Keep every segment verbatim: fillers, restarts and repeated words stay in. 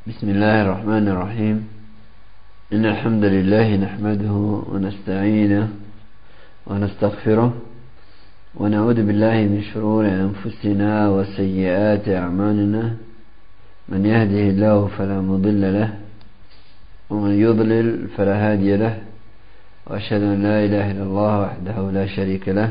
بسم الله الرحمن الرحيم. إن الحمد لله نحمده ونستعينه ونستغفره ونعوذ بالله من شرور أنفسنا وسيئات أعمالنا. من يهده الله فلا مضل له ومن يضلل فلا هادي له، وأشهد أن لا إله إلا الله وحده لا شريك له،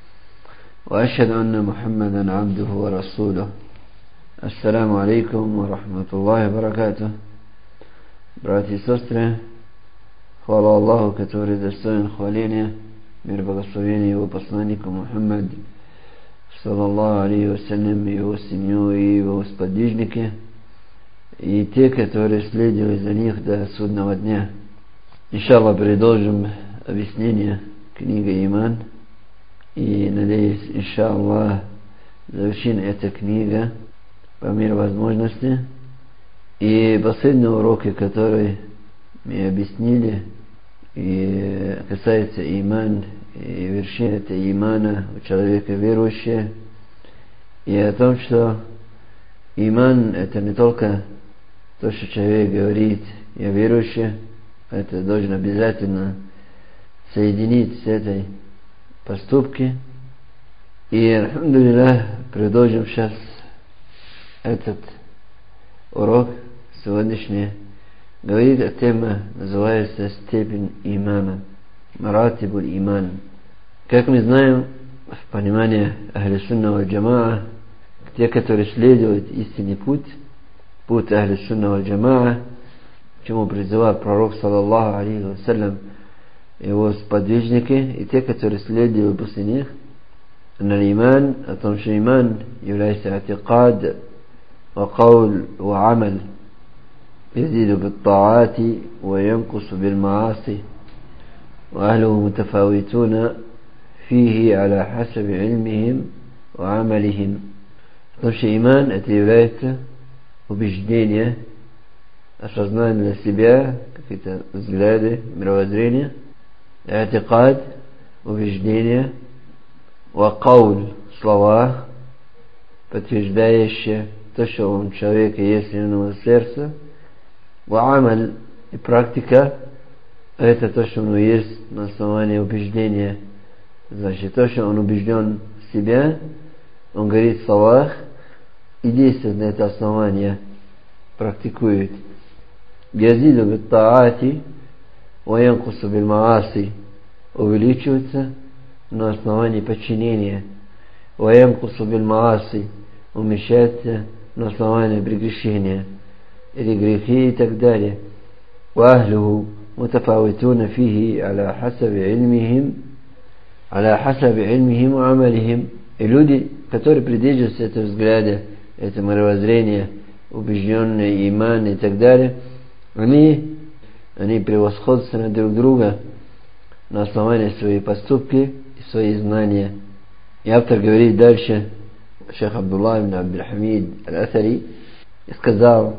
وأشهد أن محمدا عبده ورسوله. Assalamu alaikum wa rahmatullahi wa barakatuh. Brati i sestre, hvala Allahu который достоин хваления, мир благословения его посланнику Мухаммад саллаллаху алейхи вассалям, его семью и его сподвижники, и те, которые следовали за них до судного дня. Иншаллах, продолжим объяснение книги Иман, и надеюсь, иншаллах, завершим эта книга по мере возможности. И последние уроки, которые мы объяснили, и касается иман и вершины это имана у человека верующего, и о том, что иман это не только то, что человек говорит я верующий, это должен обязательно соединить с этой поступки. И альхамдулиллах, продолжим сейчас этот урок сегодняшний. Говорит о теме, называется степень имана, маратибуль иман. Как мы знаем, в понимании Ахли Сунна валь Джамаа, те, которые следуют истинный путь, путь Ахли Сунна валь Джамаа, к чему призывал пророк саллаллаху алейхи вассалям, его сподвижники, и те, которые следуют после них, на иман, о том, что иман является атикад, وقول وعمل يزيد بالطاعات وينقص بالمعاصي، وأهله متفاوتون فيه على حسب علمهم وعملهم. Потому иман это является убеждение, осознание для себя, какие-то взгляды, мировоззрение, атикад, убеждение, вакауль, слова, подтверждающие то, что у человека есть в сердце, ва'амаль, и практика, это то, что у него есть на основании убеждения. Значит, то, что он убежден в себя, он говорит в словах и действует на это основание, практикует. Язиду бит-таати ва янкусу биль-мааси, увеличивается на основании подчинения, ва янкусу биль-мааси, уменьшается на основании прегрешения или грехи и так далее. وأهله متفاوتون فيه على حسب علمهم على حسب علمهم وعملهم. И люди, которые придерживаются этого взгляда, этого мировоззрения, убежденные иман и так далее, они, они превосходятся на друг друга на основании своих поступки и своих знания. И автор говорит дальше, Шейх Абдуллах ибн Абдул-Хамид аль-Аthari сказал: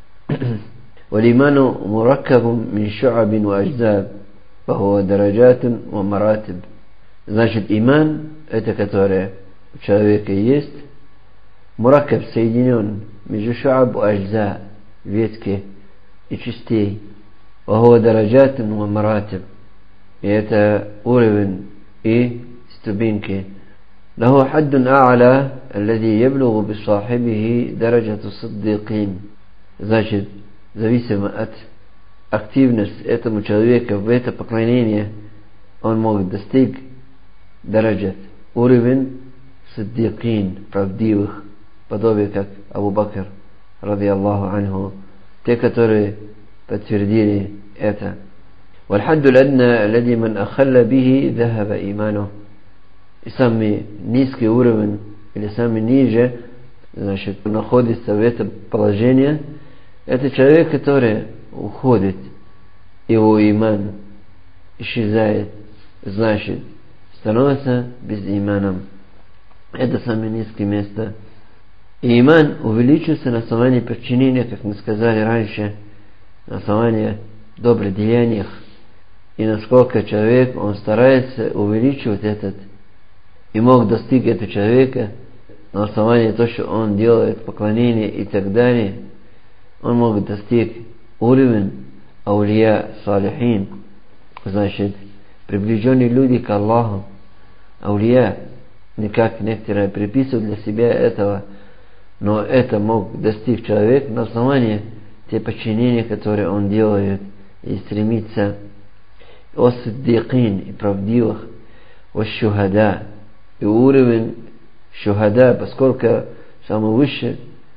والإيمان مركب من شعب وأجزاء فهو درجات ومراتب. Значит, иман, это которое у человека есть, мураккаб, соединен между шуаб и аджза, ветки и частей, فهو درجات ومراتب, и это уровень и ступеньки. له حد أعلى الذي يبلغ بصاحبه درجة الصديقين. Значит, зависимо от активности этому человека в это поклонение, он может достичь дараджат, уровень саддикин, правдивых, подобие как Абу Бакр, ради Аллаху анху, те, которые подтвердили это. والحد الأدنى الذي من أخل به ذهب إيمانه. И самый низкий уровень, или самый ниже, значит, находится в этом положении, это человек, который уходит, его иман исчезает, значит, становится безиманом. Это самое низкое место. И иман увеличивается на основании подчинения, как мы сказали раньше, на основании добрых деяний. И насколько человек, он старается увеличивать этот, и мог достичь этого человека на основании того, что он делает, поклонение и так далее, он может достичь уровень аулия, салихин, значит, приближенные люди к Аллаху, аулия, не как некоторые приписывают для себя этого, но это мог достичь человек на основании те подчинения, которые он делает и стремится ос-сиддикин и правдивых, ос-шухада и уровень шухада, поскольку самый высший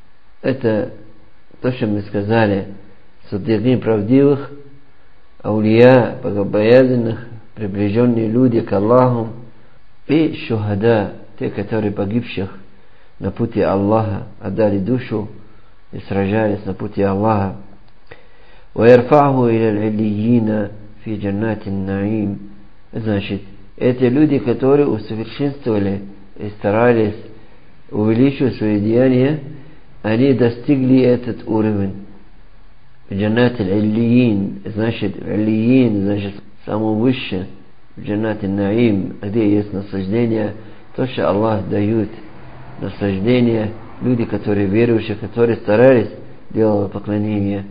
это то, что мы сказали, сиддикин правдивых, аулия богобоязненных, приближенные люди к Аллаху, и шухада, те, которые погибших на пути Аллаха, отдали душу и сражались на пути Аллаха. وَيَرْفَعْهُ إِلَى الْعِلِّيِّينَ فِي جَنَّاتِ النَّعِيمِ. Значит, эти люди, которые усовершенствовали и старались увеличивать свои деяния, они достигли этот уровень. Джаннат аль-Иллиин, значит, аль-Иллиин, значит, самое высшее, Джаннат аль-Наим, где есть наслаждение, то, что Аллах дает наслаждение, люди, которые верующие, которые старались делать поклонение.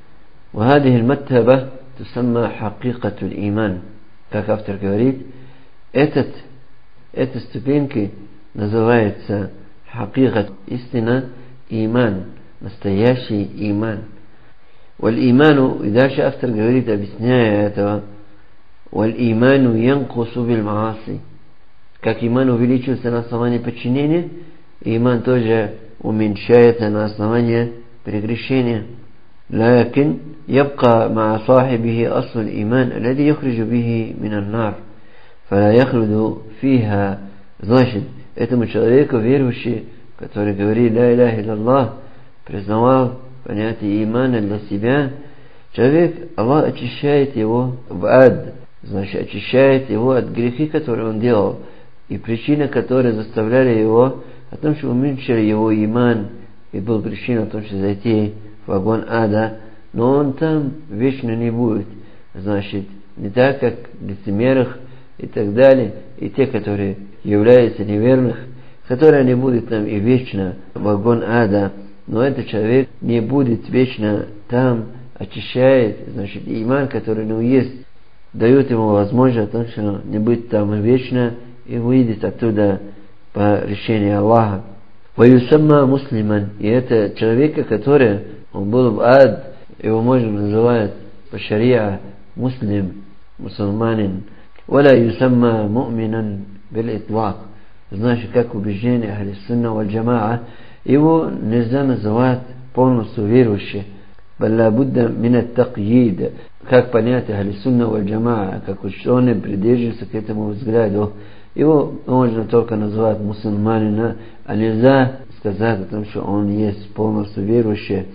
وهذه المرتبة تسمى حقيقة الإيمان. Как автор говорит, этот, эти ступеньки называется حقيقة, истина, иман, настоящий иман. والإيمان, и дальше автор говорит, объясняя этого, والإيمان ينقص بالمعاصي. Как иман увеличивается на основании подчинения, иман тоже уменьшается на основании прегрешения. لكن يبقى مع صاحبه أصل الإيمان الذي يخرج به من النار فلا يخلد فيها. Значит, этому человеку, верующий, который говорит ля иляха илlalлах, признавал понятие имана для себя, человек, Аллах очищает его в ад, значит, очищает его от грехи, которые он делал, и причина, которые заставляли его о том, что уменьшили его иман, и был причиной о том, что зайти в огонь ада, но он там вечно не будет. Значит, не так, как лицемерах и так далее, и те, которые являются неверных, которые не будут там и вечно в огонь ада, но этот человек не будет вечно там, очищает, значит, иман, который у него есть, дает ему возможность о том, что не будет там вечно и выйдет оттуда по решению Аллаха. وَيُسَمَّى муслиман, и это человека, который он был в ад, его можно называть по шариа муслим, мусульманин. وَلَا يُسَمَّى مُؤْمِنًا بِالْإِطْلَاقِ, значит, как убеждение ахли сунна валь джамаа, его нельзя называть полностью верующим. بل لابد من التقييد, как понятие ахли сунна валь джамаа, как ученые придерживаются к этому взгляду, его можно только назвать мусульманина, а нельзя сказать о том, что он есть полностью верующий.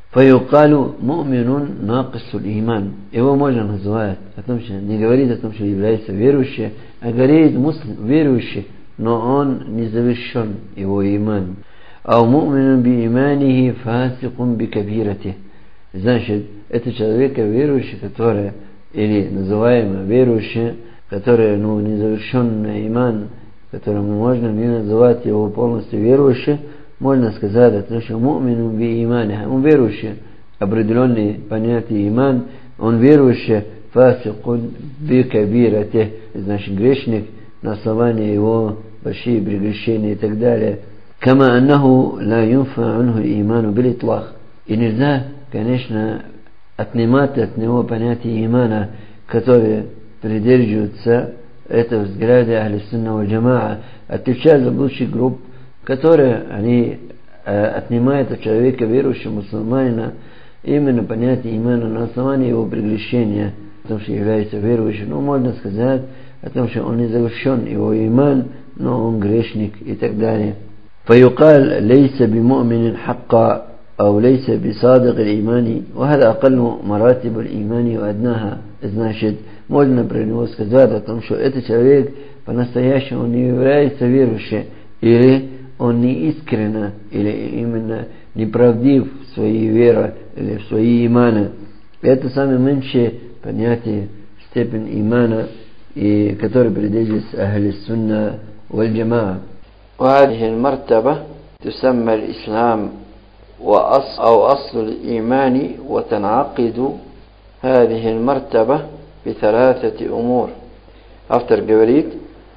فيقال مؤمن ناقص الإيمان, его можно назвать о том, что не говорит о том, что является верующим, а говорит муслим, верующий, но он не завершен его иман. أو مؤمن بإيمانه فاسق بكبيرته, значит, это человек верующий, который, или называемый верующий, который, ну, незавершенный иман, которому можно не называть его полностью верующим, можно сказать о том, что му'мину би имане, он верующий, определенные понятия иман, он верующий, фасикун би кабирате, значит, грешник на основании его большие прегрешения и так далее. Кама аннаху ла юнфа анху иману бил итлах, и нельзя, конечно, отнимать от него понятие имана, которое придерживаются этого взгляда ахли сунна валь джамаа, отличают заблудших групп, которые они э, отнимают от человека, верующего мусульманина, именно понятие имана на основании его прегрешения, о том, что является верующим. Ну, можно сказать о том, что он не завершен, его иман, но он грешник и так далее. فيقال ليس بمؤمن حقا أو ليس بصادق الإيمان وهذا أقل مراتب الإيمان وأدناها. Значит, можно про него сказать о том, что этот человек по-настоящему не является верующим, или он не искренне, или именно неправдив в своей вере, или в своей имане. Это самое меньшее понятие, степень имана, и который придерживается ахли сунна валь джамаа. وهذه المرتبة تسمى الإسلام وأصل أو أصل الإيمان وتنعقد هذه المرتبة بثلاثة أمور. Автор говорит,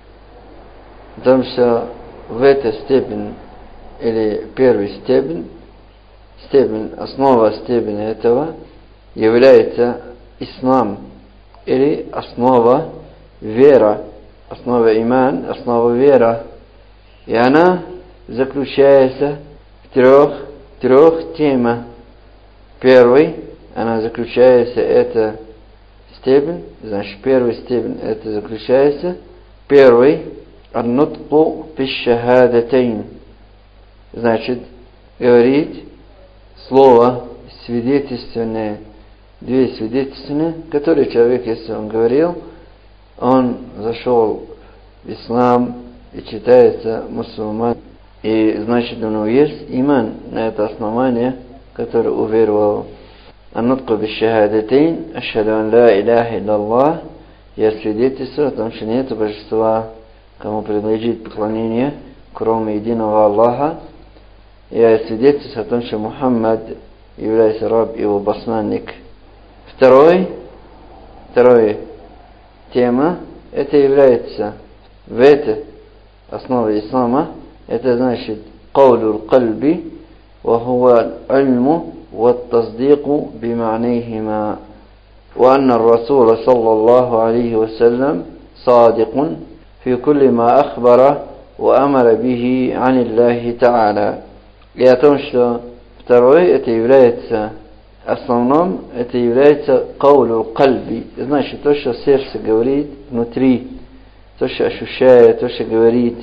потому что в этой степени, или первой степень, степень, основа степени этого является ислам, или основа вера, основа иман, основа вера. И она заключается в трех, трех темах. Первый, она заключается, это степень, значит, первая степень, это заключается, первый, ан-нутку фиш-шахадатайн, значит, говорить слово свидетельственное, две свидетельственные, которые человек, если он говорил, он зашел в ислам и считается мусульман. И значит, у него есть иман на это основание, которое уверовал. Ан-нутку биш-шахадатайн, ашхаду ан ла иляха илляллах, я свидетельствую о том, что нет божества, кому принадлежит поклонение, кроме единого Аллаха. Я свидетельствую о том, что Мухаммад является раб и его посланник. Второй, вторая тема, это является в этой основе ислама, это значит قول القلب وهو العلم والتصديق بمعنيهما وأن الرسول صلى الله عليه وسلم صادق في كل ما أخبر وأمر به عن الله تعالى. И о том, что второе, это является основным, это является каулю кальби, значит, то, что сердце говорит внутри, то, что ощущает, то, что говорит.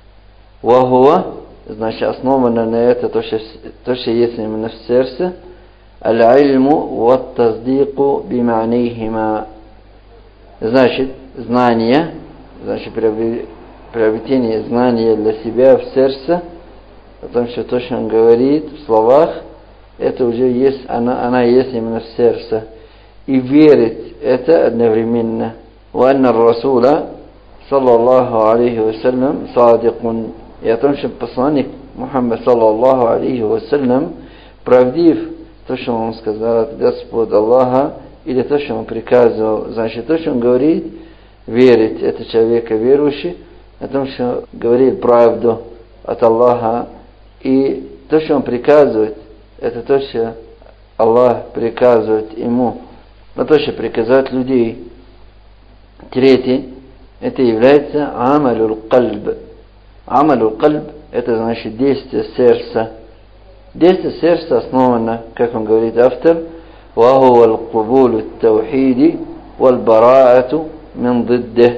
Вахуа, значит, основано на это, то, что, то, что есть именно в сердце. Аль-ильму ва-таздику биманейхима, значит, знание, значит, приобретение знания для себя в сердце, потому что то, что он говорит в словах, это уже есть, она, она есть именно в сердце. И верить это одновременно. Ванна Расула, саллаллаху алейхи вассалям, садикун. И о том, что посланник Мухаммад, саллаллаху алейхи вассалям, правдив то, что он сказал от Господа Аллаха, или то, что он приказывал. Значит, то, что он говорит, верить, это человека верующий, о том, что говорит правду от Аллаха. И то, что он приказывает, это то, что Аллах приказывает ему, но то, что приказывает людей. Третье, это является амалюл кальб. Амалюл кальб, это значит действие сердца. Действие сердца основано, как он говорит автор, وهو القبول التوحيد والبراءة من ضده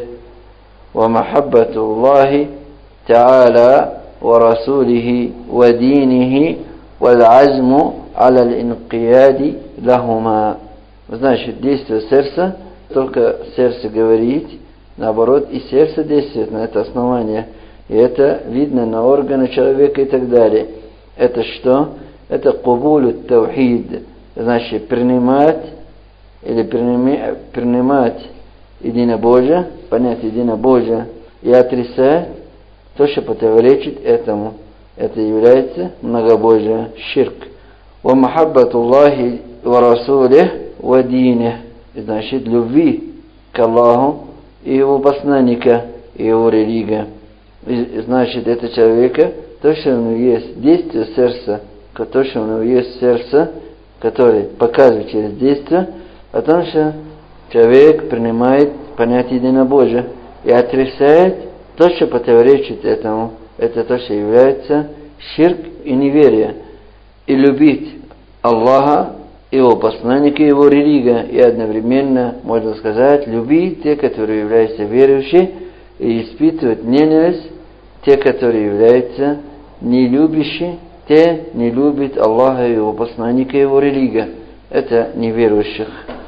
ومحبة الله تعالى ورسوله ودينه والعزم على الانقياد لهما. Значит, действие сердца, только сердце говорит, наоборот, и сердце действует на это основание. И это видно на органы человека и так далее. Это что? Это кубулю таухид, значит, принимать или принимать единобожие, понять единобожие и отрицать то, что противоречит этому. Это является многобожие, ширк. Ва махаббату Аллахи ва расулих ва динeh, значит, любви к Аллаху и его посланника, и его религия. И, значит, это человека, то, что у него есть действие сердца, то, что у него есть сердце, которое показывает через действие, о том, что человек принимает понятие единобожия и отрицает то, что противоречит этому. Это то, что является ширк и неверие. И любить Аллаха, его посланника, его религия. И одновременно, можно сказать, любить те, которые являются верующими, и испытывать ненависть те, которые являются нелюбящие, те не любят Аллаха, его посланника, его религия. Это неверующих.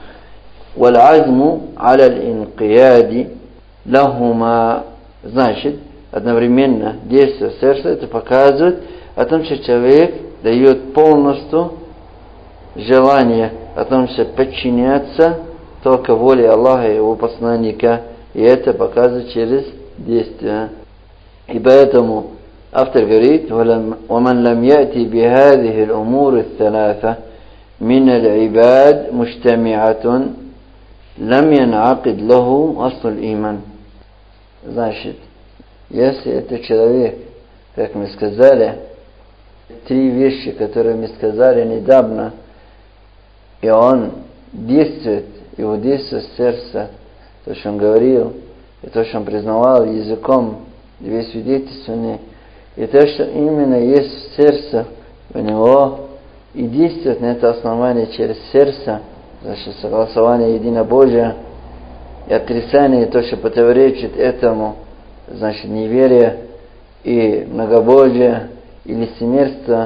Валь-азму аля инкияди лахума, значит, одновременно действие сердца, это показывает о том, что человек дает полностью желание о том, что подчиняться только воле Аллаха и его посланника, и это показывает через действие. И поэтому Автор говорит: ومن لم يأتي بهذه الأمور الثلاثة من العباد مجتمعة لم ينعقد له أصل الإيمان. Значит, если это человек, как мы сказали, три вещи, которые мы сказали недавно, и он действует, его действует сердце, то, что он говорил, и то, что он признавал языком, две свидетельственные, и то, что именно есть в сердце у него, и действует на это основание через сердце, значит, согласование единобожия, и отрицание, то, что противоречит этому, значит, неверие и многобожие, и лицемерство,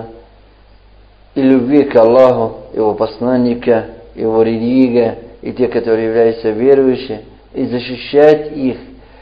и любви к Аллаху, Его посланника, Его религия, и те, которые являются верующими, и защищать их,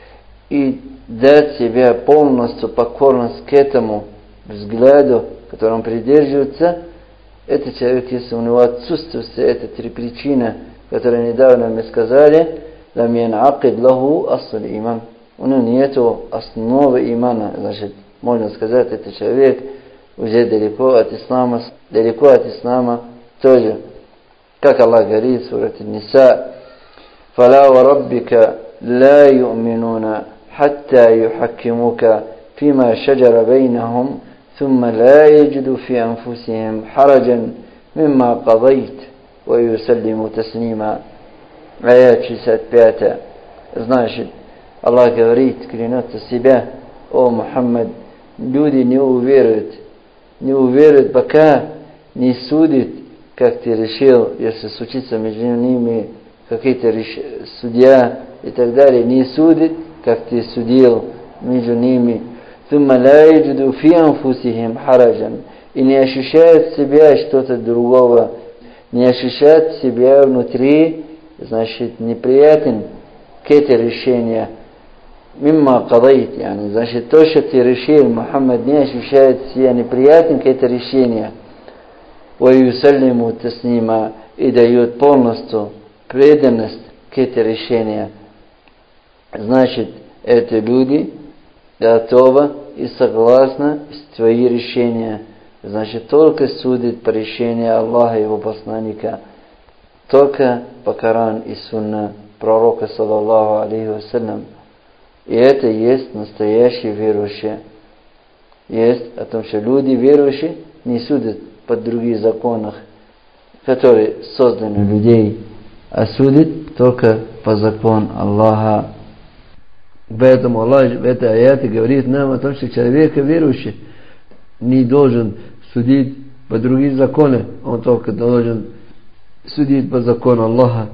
и дать себя полностью покорность к этому взгляду, которым придерживается, этот человек, если у него отсутствует эти три причины, которые недавно мы сказали, лам ян'акид лаху асл иман. У него нету основы имана, значит, можно сказать, этот человек уже далеко от ислама, далеко от ислама тоже. Как Аллах говорит в суре Ан-Ниса: فَلَا وَرَبِّكَ لَا يُؤْمِنُونَ حَتَّى يُحَكِّمُوكَ فِيمَا شَجَرَ بَيْنَهُمْ ثُمَّ لَا يَجِدُوا فِي أَنفُسِهِمْ حَرَجًا مِمَّا قَضَيْتَ وَيُسَلِّمُوا تَسْلِيمًا. Аят шестьдесят пять. Значит, Аллах говорит, клянется себя: о Мухаммад, люди не уверуют, не уверуют, пока не судит, как ты решил, если случится между ними какой-то реш... судья и так далее, не судит, как ты судил между ними. ثُمَّ لَا يَجِدُوا فِي أَنفُسِهِمْ حَرَجًا. И не ощущают в себя что-то другого, не ощущают в себя внутри, значит, неприятен к это решение. Мимма кадайт, yani, значит, то, что ты решил, Мухаммад не ощущает себя неприятен к это решение. وَيُسَلِّمُ تَسْلِيمًا. И дает полностью преданность к это решению. Значит, эти люди готовы и согласны с твои решения. Значит, только судит по решению Аллаха и Его посланника, только по Коран и Сунна пророка, саллаллаху алейхи вассалям. И это есть настоящие верующие. Есть о том, что люди верующие не судят по других законах, которые созданы людей, а судят только по закону Аллаха. Поэтому Аллах в этой аяте говорит нам о том, что человек верующий не должен судить по другим законам, он только должен судить по закону Аллаха,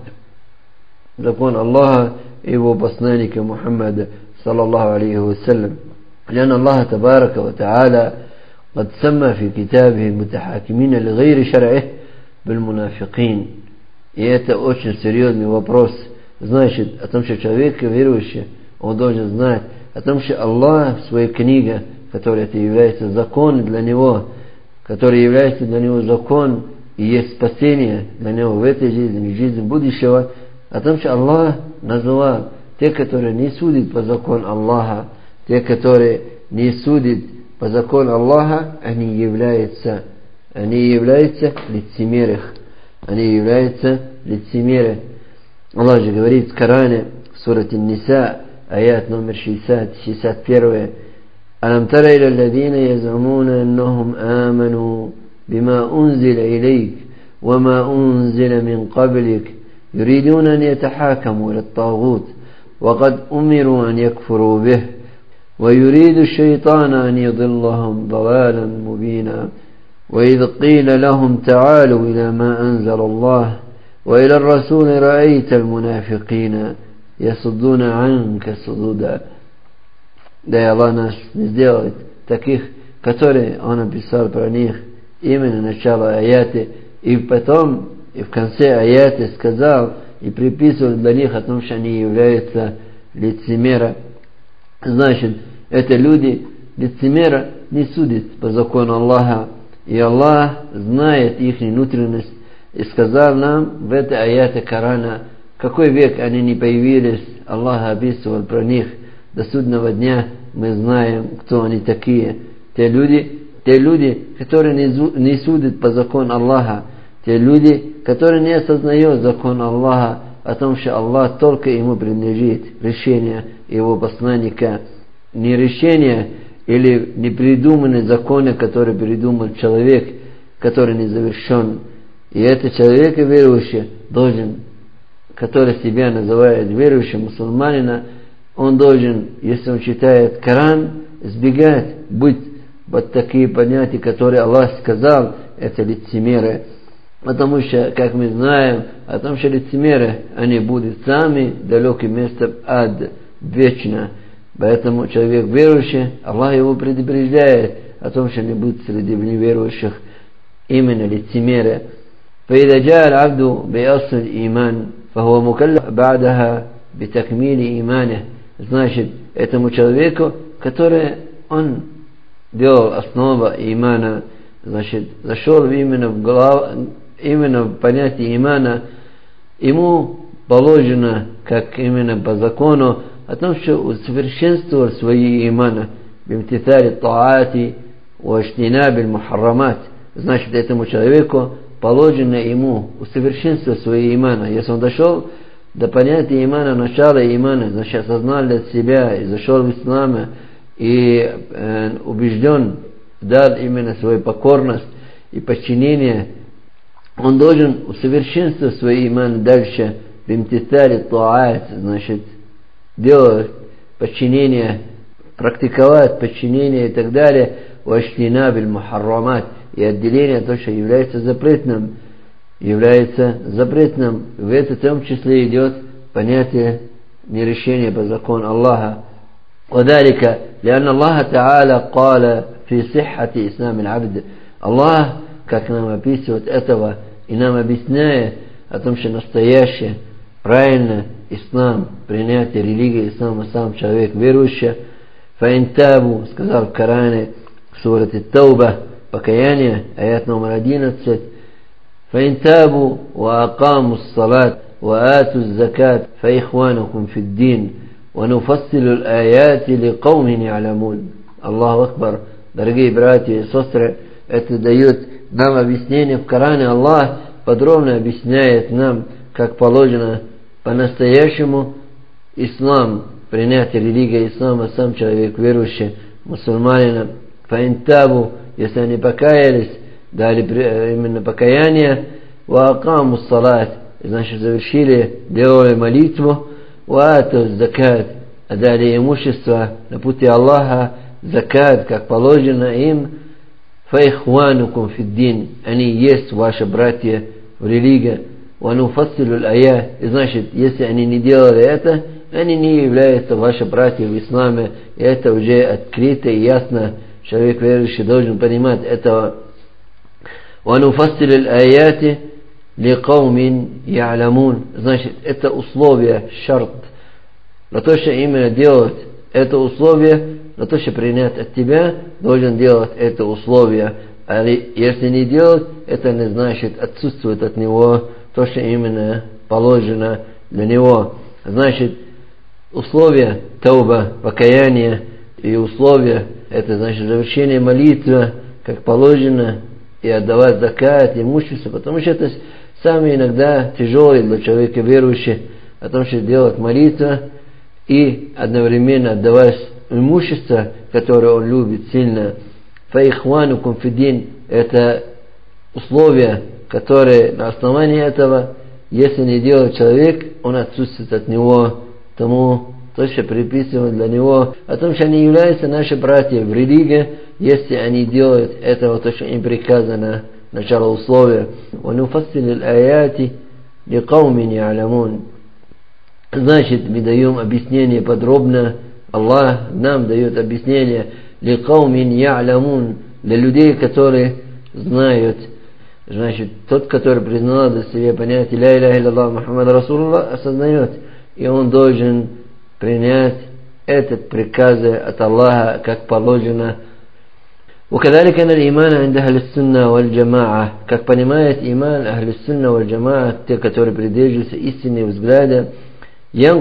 закон Аллаха и Его посланника Мухаммада, саллаллаху алейхи вассалям. لأن الله تبارك وتعالى قد سمى في كتابه المتحاكمين لغير شرعه بالمنافقين. И это очень серьезный вопрос. Значит, о том, что человек верующий, он должен знать о том, что Аллах в своей книге, которая это является законом для него, который является для него закон, и есть спасение для него в этой жизни и в жизни будущего, о том, что Аллах назвал те, которые не судят по закону Аллаха, те, которые не судят по закону Аллаха, они являются, они являются лицемерах, они являются лицемеры. Аллах же говорит в Коране, в суре Ан-Ниса, аят номер шестьдесят, шестьдесят один: ألم تر إلى الذين يزعمون أنهم آمنوا بما أنزل إليك وما أنزل من قبلك يريدون أن يتحاكموا إلى الطاغوت وقد أمروا أن يكفروا به ويريد الشيطان أن يضلهم ضلالا مبينا وإذ قيل لهم تعالوا إلى ما أنزل الله وإلى الرسول رأيت المنافقين يصدون عنك صدودا. Да и Аллах нас не сделает таких, которые Он написал про них именно начало аяты, и потом, и в конце аяты сказал и приписывал для них о том, что они являются лицемеры. Значит, это люди лицемера не судят по закону Аллаха, и Аллах знает их внутренность, и сказал нам в этой аяте Корана, какой век они не появились, Аллах описывал про них. До судного дня мы знаем, кто они такие. те люди, те люди, которые не судят по закону Аллаха, те люди, которые не осознают закон Аллаха, о том, что Аллах только ему принадлежит решение его посланника, не решение или не придуманные законы, которые придумал человек, который не завершен. И этот человек верующий должен, который себя называет верующим мусульманина, он должен, если он читает Коран, избегать быть вот такие понятия, которые Аллах сказал, это лицемеры. Потому что, как мы знаем, о том, что лицемеры, они будут сами далеким местом ад вечно. Поэтому человек верующий, Аллах его предупреждает о том, что не будет среди неверующих именно лицемеры. فإذا جاء العبد بأصل الإيمان فهو مكلف بعدها بتكميل إيمانه. Значит, этому человеку, который он делал основу имана, значит, зашел именно в голову, именно в понятие имана, ему положено, как именно по закону, о том, что усовершенствовал свои имана, бимтитали таати ва ijtinабиль мухаррамат. Значит, этому человеку положено ему усовершенствовать свои имана. Если он дошел до понятия имана, начала имана, значит, осознал для себя и зашел в ислам и э, убежден, дал именно свою покорность и подчинение, он должен усовершенствовать свои иманы дальше, бимтитали таат, значит, делать подчинение, практиковать подчинение и так далее, ва ijtinабиль мухаррамат, и отделение то, что является запретным, является запретным. В это в том числе идет понятие нерешения по закону Аллаха. وذلك لأن الله تعالى قال في صحة إسلام العبد. Аллах, как нам описывает этого, и нам объясняет о том, что настоящее, правильно, ислам, принятие религии ислама, сам человек верующий, фаинтабу, сказал в Коране, в сурате Тауба, покаяние, аят номер одиннадцать, фаинтабу ва акаму ссалат ва ату закат фаихванакум фиддин ва нуфассилу аяти ли каумин я'ламун. Аллаху Акбар. Дорогие братья и сестры, это дает нам объяснение в Коране. Аллах подробно объясняет нам, как положено по-настоящему ислам, принятие религии ислама, сам человек верующий, мусульманина. Фаинтабу, если они покаялись, дали именно покаяние, ва акаму салат, значит, завершили, делали молитву, ва ату закат, дали имущество на пути Аллаха, закат, как положено им, фаихванукум фиддин, они есть ваши братья в религии, ва нуфассилу аят, и значит, если они не делали это, они не являются ваши братья в исламе, и это уже открыто и ясно. Человек верующий должен понимать этого. وَنُفَصِّلُ الْآيَاتِ لِقَوْمٍ يَعْلَمُونَ. Значит, это условие, шарт. На то, что именно делать это условие, на то, что принять от тебя, должен делать это условие. А если не делать, это не значит отсутствует от него то, что именно положено для него. Значит, условия тауба, покаяние и условия, это значит завершение молитвы, как положено, и отдавать закат, имущество, потому что это самое иногда тяжелое для человека верующего, о том, что делать молитву и одновременно отдавать имущество, которое он любит сильно. Фаихванукум фиддин, это условия, которые на основании этого, если не делает человек, он отсутствует от него тому, то, что приписывают для него, о том, что они являются наши братья в религии, если они делают этого, то, что им приказано, начало условия. وَنُفَصِّلُ الْآيَاتِ لِقَوْمٍ يَعْلَمُونَ. Значит, мы даем объяснение подробно, Аллах нам дает объяснение لِقَوْمٍ يَعْلَمُونَ, для людей, которые знают. Значит, тот, который признал для себя понятие «Ля иляха илlalлах Мухаммад Расулуллах», осознает, и он должен принять этот приказ от Аллаха, как положено. وكذلك أن الإيمان عند أهل السنة والجماعة, как понимает иман أهل السنة والجماعة, те, которые придерживаются истинные взгляды,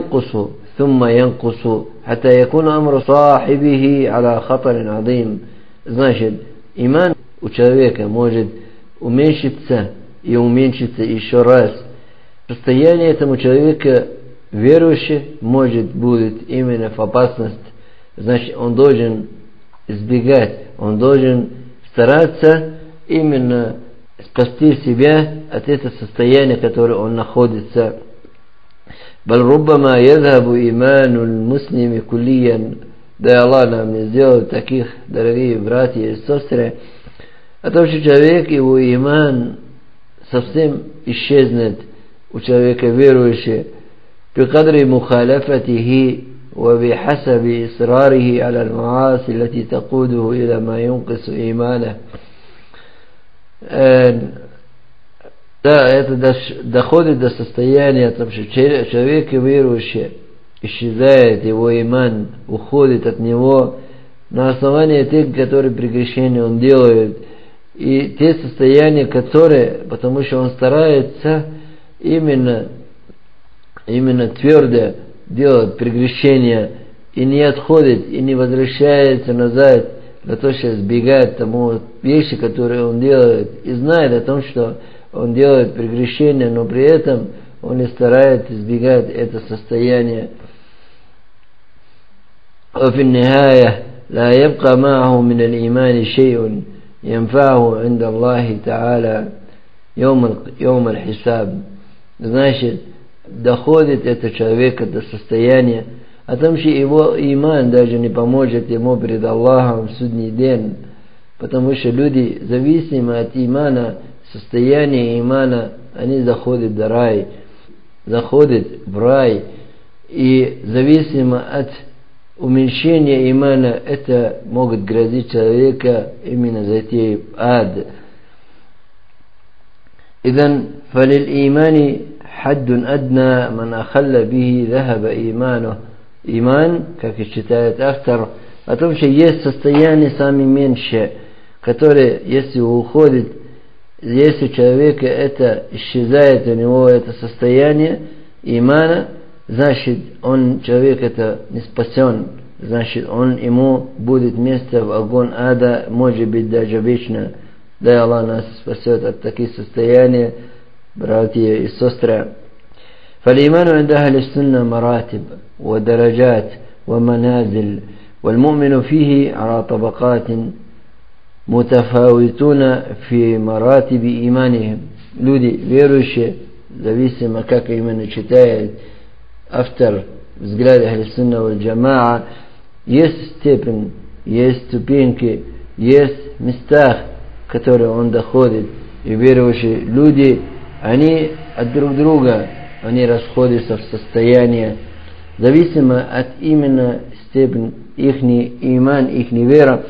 ينقص ثم ينقص حتى يكون أمر صاحبه على خطر عظيم. Значит, иман у человека может уменьшиться и уменьшиться еще раз. Состояние этому человека верующего может будет именно в опасность. Значит, он должен избегать, он должен стараться именно спасти себя от этого состояния, в котором он находится. بل ربما يذهب إيمان المسلم كليا. Да Аллах нам не сделал таких, дорогие братья и сестры, о том, что человек, его иман совсем исчезнет у человека верующего, بقدر مخالفته وبحسب إصراره على المعاصي التي تقوده إلى ما ينقص إيمانه. Да, это доходит до состояния, что человек верующий исчезает, его иман уходит от него на основании тех, которые прегрешения он делает, и те состояния, которые, потому что он старается именно, именно твердо делать прегрешения и не отходит, и не возвращается назад для того, чтобы избегать тому вещи, которые он делает, и знает о том, что он делает прегрешения, но при этом он не старается избегать это состояние. وفي النهاية لا يبقى معه من الإيمان شيء ينفعه عند الله تعالى يوم يوم الحساب. Значит, доходит этот человек до состояния, о том, что его иман даже не поможет ему перед Аллахом в судный день, потому что люди, зависимы от имана, состояния имана, они заходят в рай, заходят в рай, и зависимо от уменьшения имана, это может грозить человека именно зайти в ад. إذن فللإيمان حد أدنى من أخل به ذهب إيمانه. Иман, как и считает автор, о том, что есть состояние самое меньшее, которое, если уходит, если у человека это исчезает, у него это состояние имана, значит, он, человек это не спасен, значит, он, ему будет место в огонь ада, может быть, даже вечно. Да Аллах нас спасет от таких состояний, братья и сестры. فالإيمان عند أهل السنة مراتب ودرجات ومنازل، والمؤمن فيه على طبقات متفاوتون في مراتب إيمانهم. Люди верующие, зависимо как именно читает автор взгляд Ахль-Сунна валь-Джамаа, есть степень, есть ступеньки, есть места, в которые он доходит. И верующие люди, они от друг друга, они расходятся в состоянии, зависимо от именно степени их иман, их вера.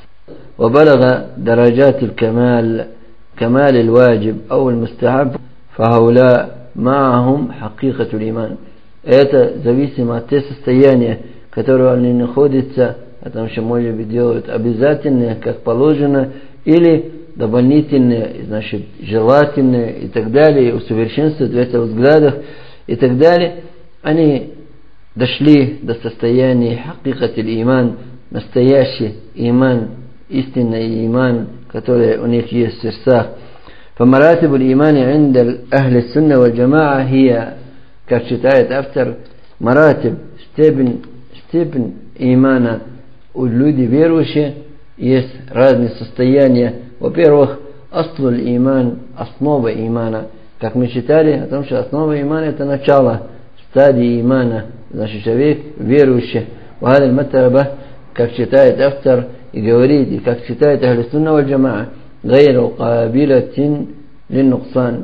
وبلغ درجات الكمال كمال الواجب أو المستحب فهؤلاء معهم حقيقة الإيمان. Это зависимо от тех состояний, которые они находятся, потому что может быть делают обязательные, как положено, или дополнительные, значит, желательные и так далее, усовершенствуют в этих взглядах и так далее. Они дошли до состояния хакикатиль иман, настоящий иман, истинный иман, который у них есть в сердцах. فمراتب الإيمان عند أهل السنة والجماعة هي, как считает автор, маратиб, степень, степень имана у людей верующих есть разные состояния. Во-первых, аслуль иман, основа имана. Как мы читали о том, что основа имана это начало, стадии имана, значит человек верующий. وهذا المرتبة, как читает автор и говорит, и как читает Ахль-Сунна валь-Джамаа, غير قابلة للنقصان.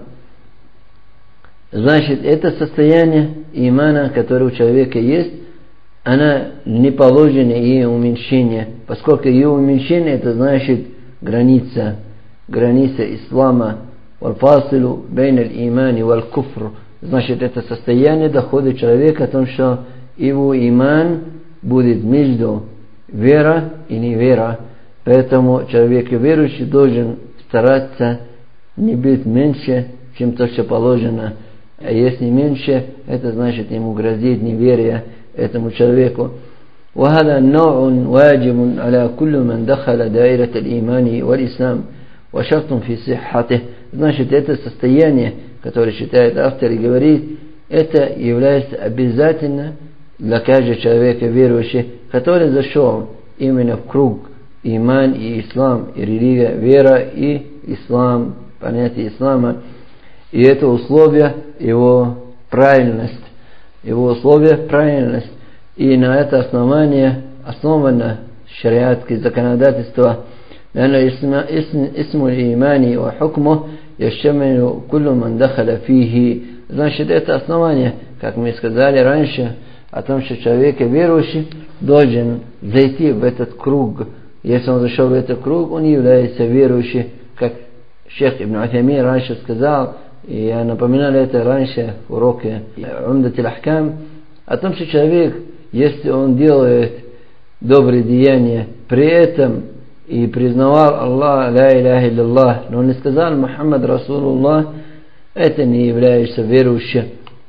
Значит, это состояние имана, которое у человека есть, она не положена ей уменьшение, поскольку ее уменьшение это значит граница, граница ислама. والفاصل بين الإيمان والكفر. Значит, это состояние доходит человека о том, что его иман будет между вера и невера. Поэтому человек верующий должен стараться не быть меньше, чем то, что положено. А если меньше, это значит ему грозит неверие этому человеку. وهذا نوع واجب على كل من دخل دائرة الإيمان والإسلام وشرط في صحته. Значит, это состояние, которое считает автор и говорит, это является обязательно для каждого человека верующего, который зашел именно в круг иман и ислам, и религия, вера и ислам, понятие ислама. И это условие, его правильность, его условие правильность. И на это основание основано шариатское законодательство. لأن اسم اسم الإيمان وحكمه يشمل كل من دخل فيه. Значит, это основание, как мы сказали раньше, о том, что человек верующий должен зайти в этот круг. Если он зашел в этот круг, он является верующим, как шейх Ибн Утаймин раньше сказал, и я напоминал это раньше в уроке Умдат аль-Ахкам, о том, что человек, если он делает добрые деяния, при этом и признавал Аллах, ла иляха илляллах, но он не сказал Мухаммад Расулуллах, это не является верующим.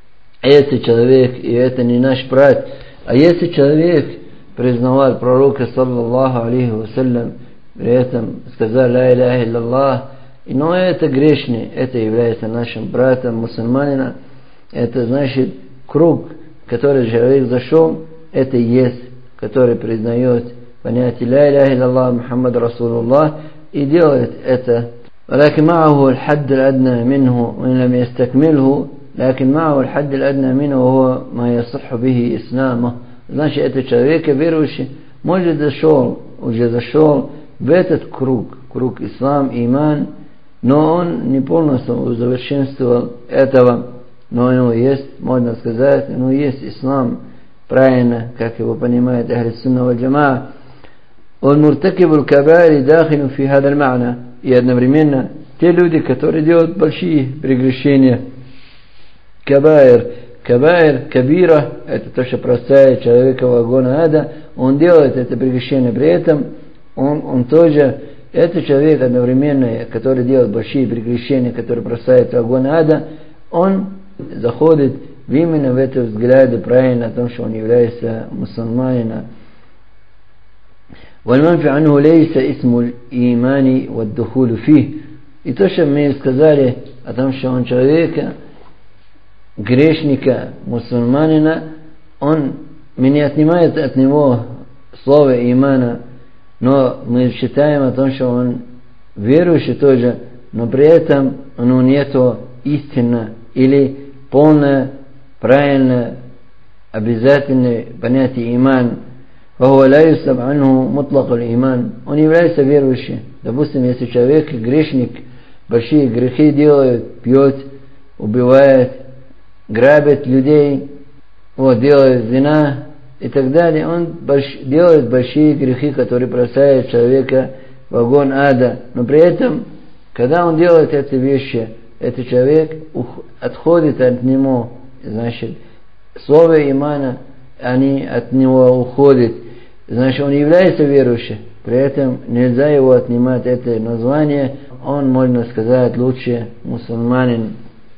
Это человек, и это не наш брат. А если человек признавал пророка, саллаллаху алейхи вассалям, при этом сказал ла иляха илляллах, но это грешный, это является нашим братом, мусульманином. Это значит круг, в который человек зашел, это есть, который признает понятие ла иляха илляллах Мухаммад Расулуллах и делает это. ولكن معه الحد الأدنى منه وإن لم يستكمله لكن معه الحد الأدنى منه وهو ما يصح به إسلامه. Значит, этот человек верующий может зашел, уже зашел в этот круг, круг ислам, иман, но он не полностью усовершенствовал этого, но у него есть, можно сказать, у него есть ислам, правильно, как его понимает Ахль Сунна валь Джамаа. والمرتكب الكبائر داخل في هذا المعنى. И одновременно те люди, которые делают большие прегрешения, кабаир, кабаир, кабира, это то, что бросает человека в огонь ада, он делает это прегрешение, при этом он, он тоже, этот человек одновременно, который делает большие прегрешения, который бросает в огонь ада, он заходит именно в это взгляд правильно о том, что он является мусульманином. والمنفي عنه ليس اسم الإيمان والدخول فيه. И то, что мы сказали о том, что он человека, грешника, мусульманина, он не отнимает от него слово имана, но мы считаем о том, что он верующий тоже, но при этом у него нету истинно или полное, правильное, обязательное понятие иман. فهو لا يسلب عنه مطلق الإيمان. Он является верующим. Допустим, если человек грешник, большие грехи делает, пьет, убивает, грабит людей, вот, делает зина и так далее, он больш, делает большие грехи, которые бросают человека в огонь ада. Но при этом, когда он делает эти вещи, этот человек отходит от него, значит, слово имана, они от него уходят. Значит, он является верующим, при этом нельзя его отнимать это название, он, можно сказать, лучше мусульманин.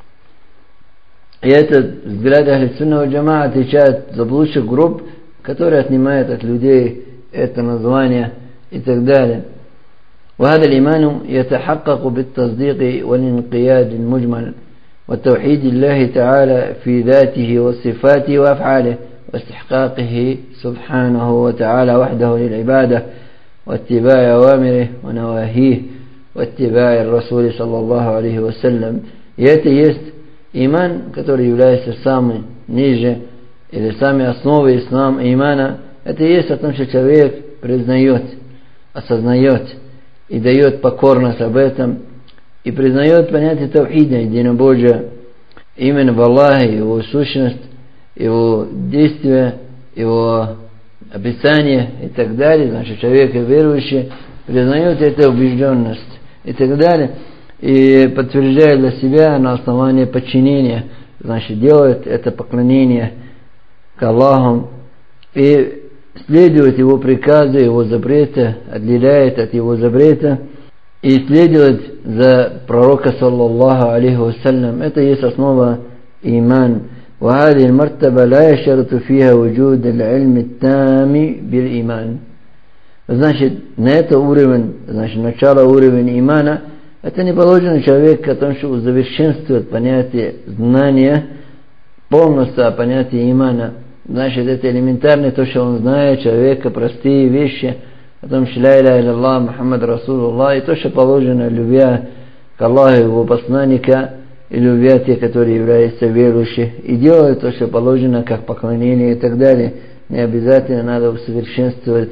И этот взгляд Ахль Сунна валь Джамаа отличает заблудших групп, которые отнимают от людей это название и так далее. وهذا الإيمان يتحقق بالتصديق والانقياد المجمل وتوحيد الله تعالى في ذاته وصفاته وأفعاله واستحقاقه سبحانه وتعالى وحده للعبادة واتباع أوامره ونواهيه واتباع الرسول صلى الله عليه وسلم. И это есть иман, который является самый ниже или самой основой ислама, имана. Это есть о том, что человек признает, осознает и дает покорность об этом и признает понятие тавхида, единобожия, именно в Аллахе, его сущность, его действия, его описание и так далее. Значит, человек верующий признает эту убежденность и так далее, и подтверждает для себя на основании подчинения, значит, делает это поклонение к Аллаху и следует его приказы, его запреты, отделяет от его запрета и следует за пророка саллаллаху алейхи вассалям. Это есть основа иман. وهذه المرتبة لا يشترط فيها وجود العلم التام بالإيمان. Значит, на это уровень, значит, начало уровень имана, это не положено человек, который усовершенствует понятие знания, полностью понятие имана. Значит, это элементарно то, что он знает, человека, простые вещи, о том, что ля иля илля Аллах, Мухаммад Расулуллах, и то, что положено, любя к Аллаху, его посланника, и любя те, которые являются верующими, и делают то, что положено, как поклонение и так далее. Не обязательно надо усовершенствовать.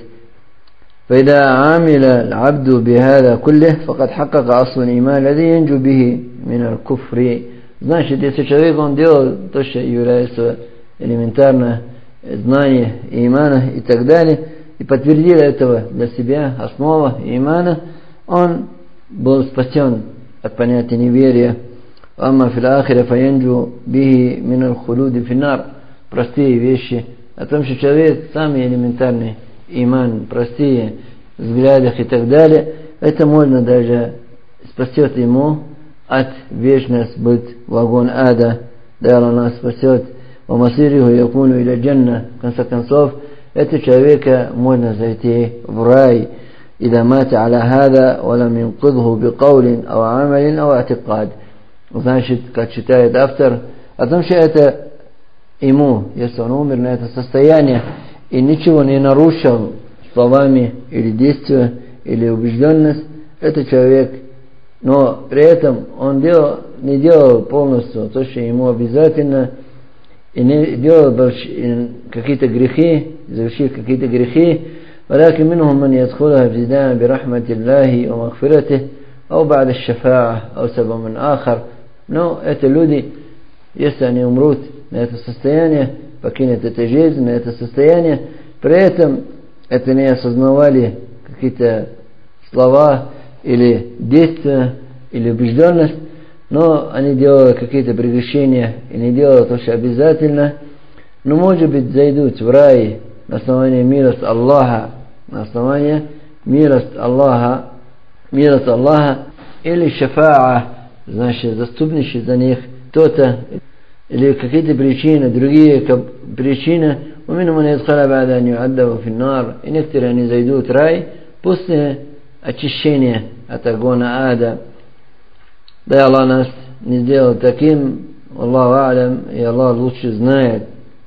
فإذا عامل العبد بهذا كله فقد حقق أصل الإيمان الذي ينجو به من الكفر. Значит, если человек он делал то, что является элементарно знание имана и так далее, и подтвердил этого для себя, основа имана, он был спасен от понятия неверия. أما في الآخرة فينجو به من الخلود في النار. Простые вещи о том, что человек самый элементарный иман, простые взглядах и так далее, это можно даже спасет ему от вечности быть в огонь ада, да Allah нас спасет. ومصيره يكون إلى الجنة. В конце концов, это человека можно зайти в рай, إذا مات على هذا ولم ينقذه بقول أو عمل أو اعتقاد. Значит, как читает автор, о том, что это ему, если он умер на это состояние и ничего не нарушил словами или действия или убежденность, это человек, но при этом он делал, не делал полностью то, что ему обязательно, и не делал какие-то грехи, завершил какие-то грехи, ولكن منهم من يدخلها ابتداء برحمة الله ومغفرته أو بعد الشفاعة أو سبب آخر. Но это люди, если они умрут на это состояние, покинут эту жизнь, на это состояние, при этом это не осознавали какие-то слова или действия, или убежденность, но они делали какие-то прегрешения и не делали то, что обязательно, но может быть зайдут в рай на основании милости Аллаха, на основании милости Аллаха, милости Аллаха, или шафаа, значит, заступничать за них кто-то, или какие-то причины, другие причины, ومنهم من يدخل بعد أن يعذب في النار. И некоторые они зайдут в рай после очищения от огня ада. Да, Аллах нас не сделал таким, Аллаху а'лам, и Аллах лучше знает.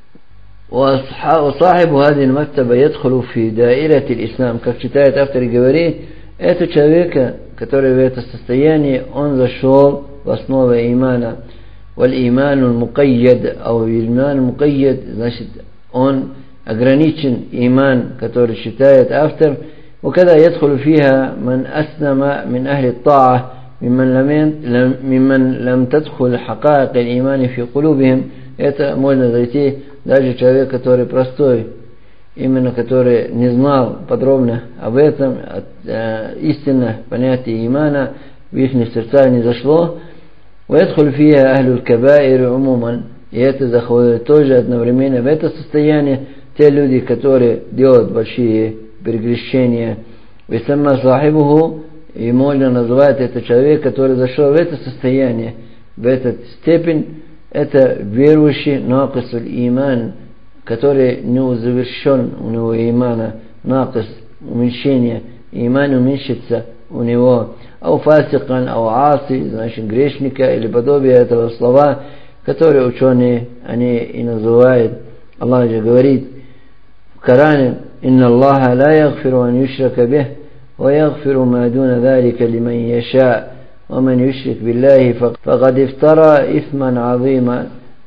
وصاحب هذه المرتبة يدخل في دائرة الإسلام. Как читает автор и говорит, это человек, который в это состояние, он зашел в основу имана. والإيمان المقيد أو الإيمان المقيد, значит, он ограничен иман, который считает автор. وكذا يدخل فيها من أسلم من أهل الطاعة ممن لم ممن لم تدخل حقائق الإيمان في قلوبهم. Это можно зайти даже человек, который простой, именно который не знал подробно об этом, э, истинно понятие имана в их сердца не зашло. ويدخل فيها أهل الكبائر عموما. И это заходит тоже одновременно в это состояние те люди, которые делают большие прегрешения. ويسمى صاحبه, и можно назвать это человек, который зашел в это состояние, в эту степень, это верующий нақис аль-иман, который не завершен у него имана, нақис, уменьшение, иман уменьшится у него. Ау фасикан, ау аси, значит грешника, или подобие этого слова, которые ученые, они и называют. Аллах же говорит в Коране: «Инна Аллаха ла ягфиру ан юшрака бих, ва ягфиру ма дуна залика лиман яша, ва ман юшрик биллахи факад ифтара исман азима».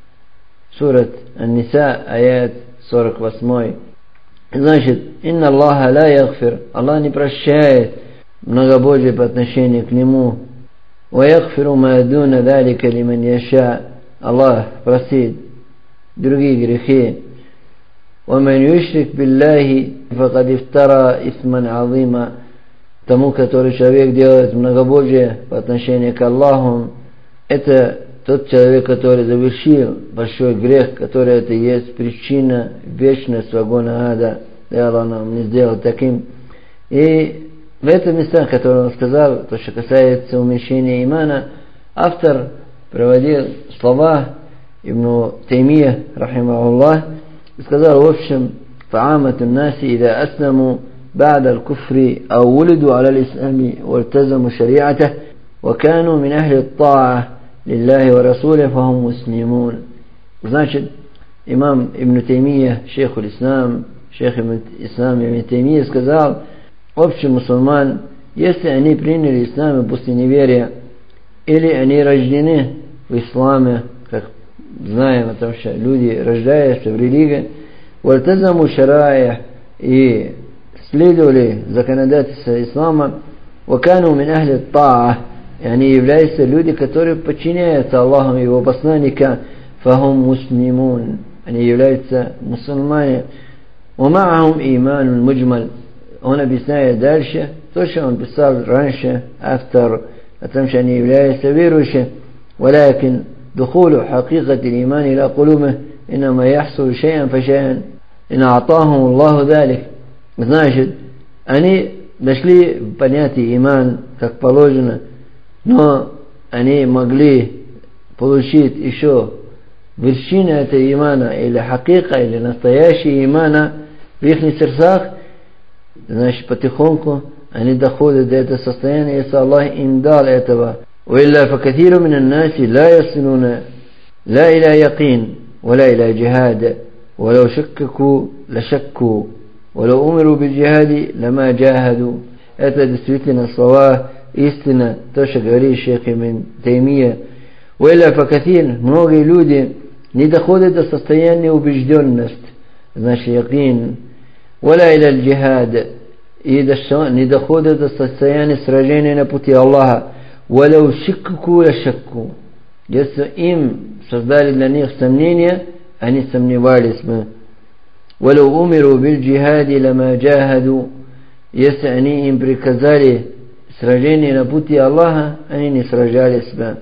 Сурат Ан-Ниса, аят сорок восемь. Значит, «Инна Аллаха ла ягфир», Аллах не прощает многобожие по отношению к нему. «Ва ягфиру ма дуна залика лиман яша», Аллах простит другие грехи. وَمَنْ يُشْرِكْ بِاللَّهِ فَقَدْ افْتَرَى إِثْمًا عَظِيمًا. Тому, который человек делает многобожие по отношению к Аллаху, это тот человек, который завершил большой грех, который это есть причина вечности огня ада. И Аллах нам не сделал таким. И в этом местах, которые он сказал, то, что касается уменьшения имана, автор приводил слова Ибн Таймия, рахимахуллах, сказал: в общем, فعامة الناس إذا أسلموا بعد الكفر أو ولدوا على الإسلام والتزموا شريعته وكانوا من أهل الطاعة لله ورسوله فهم مسلمون. Значит, имам Ибн Таймия, шейх Ислам, шейх Ислам Ибн Таймия сказал: в общем, мусульман, если они приняли ислам после неверия, или они рождены в исламе, как знаем о том, что люди рождаются в религии, вальтазаму шарая, и следовали законодательству ислама, вакану мин ахли таа, и они являются люди, которые подчиняются Аллаху и его посланника, фахум муслимун, они являются мусульмане. Умаахум иман муджмаль. Он объясняет дальше то, что он писал раньше, автор, о том, что они являются верующими. ولكن دخول حقيقة الإيمان إلى قلوبه إنما يحصل شيئا فشيئا إن أعطاهم الله ذلك. Значит, они дошли в понятие иман, как положено, но они могли получить еще вершины этого имана, или хакика, или настоящий имана в их сердцах. Значит, потихоньку они доходят до этого состояния, если Аллах им дал этого. وإلا فكثير من الناس لا يصلون لا إلى يقين ولا إلى جهاد ولو شككوا لشكوا ولو أمروا بالجهاد لما جاهدوا. Это действительно слова истина, то, что говорит шейх Ибн Таймия. وإلا فكثير, многие люди не доходят до состояния убежденности, значит, якин, ولا إلى الجهاد, и не доходят до состояния сражения на пути Аллаха. ولو شككوا لشكوا, если им создали для них сомнения, они сомневались бы. ولو أمروا بالجهاد لما جاهدوا, если они им приказали сражение на пути Аллаха, они не сражались бы.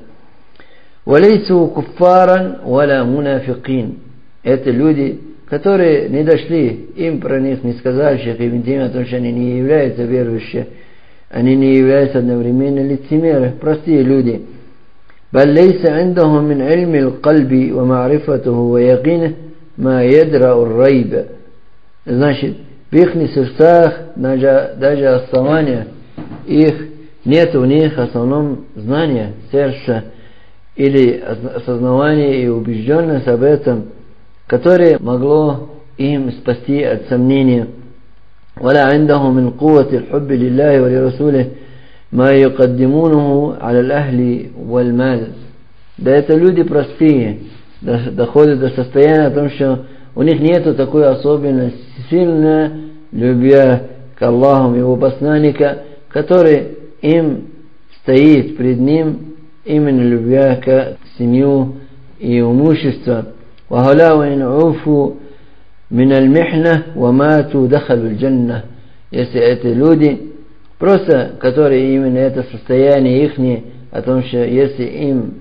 وليسوا كفارا ولا منافقين, это люди, которые не дошли, им про них не сказали, шейх Ибн Таймия, потому что они не являются верующими, они не являются одновременно лицемеры, простые люди. بل ليس عندهم من علم القلب ومعرفته ويقينه ما يدرأ الريب. Значит, в их сердцах даже, даже основания их нет, у них в основном знания сердца или осознавание и убежденность об этом, которое могло им спасти от сомнения. ولا عندهم من قوة الحب لله ولرسوله ما يقدمونه على الأهل والمال. Да это люди простые, доходят до состояния о том, что у них нету такой особенной сильной любви к Аллаху и его посланника, который им стоит пред ним, именно любви к семью и имуществу. وهؤلاء إن عوفوا من المحنة وماتوا دخلوا الجنة. Если это люди, просто которые именно это состояние ихнее, о том, что если им,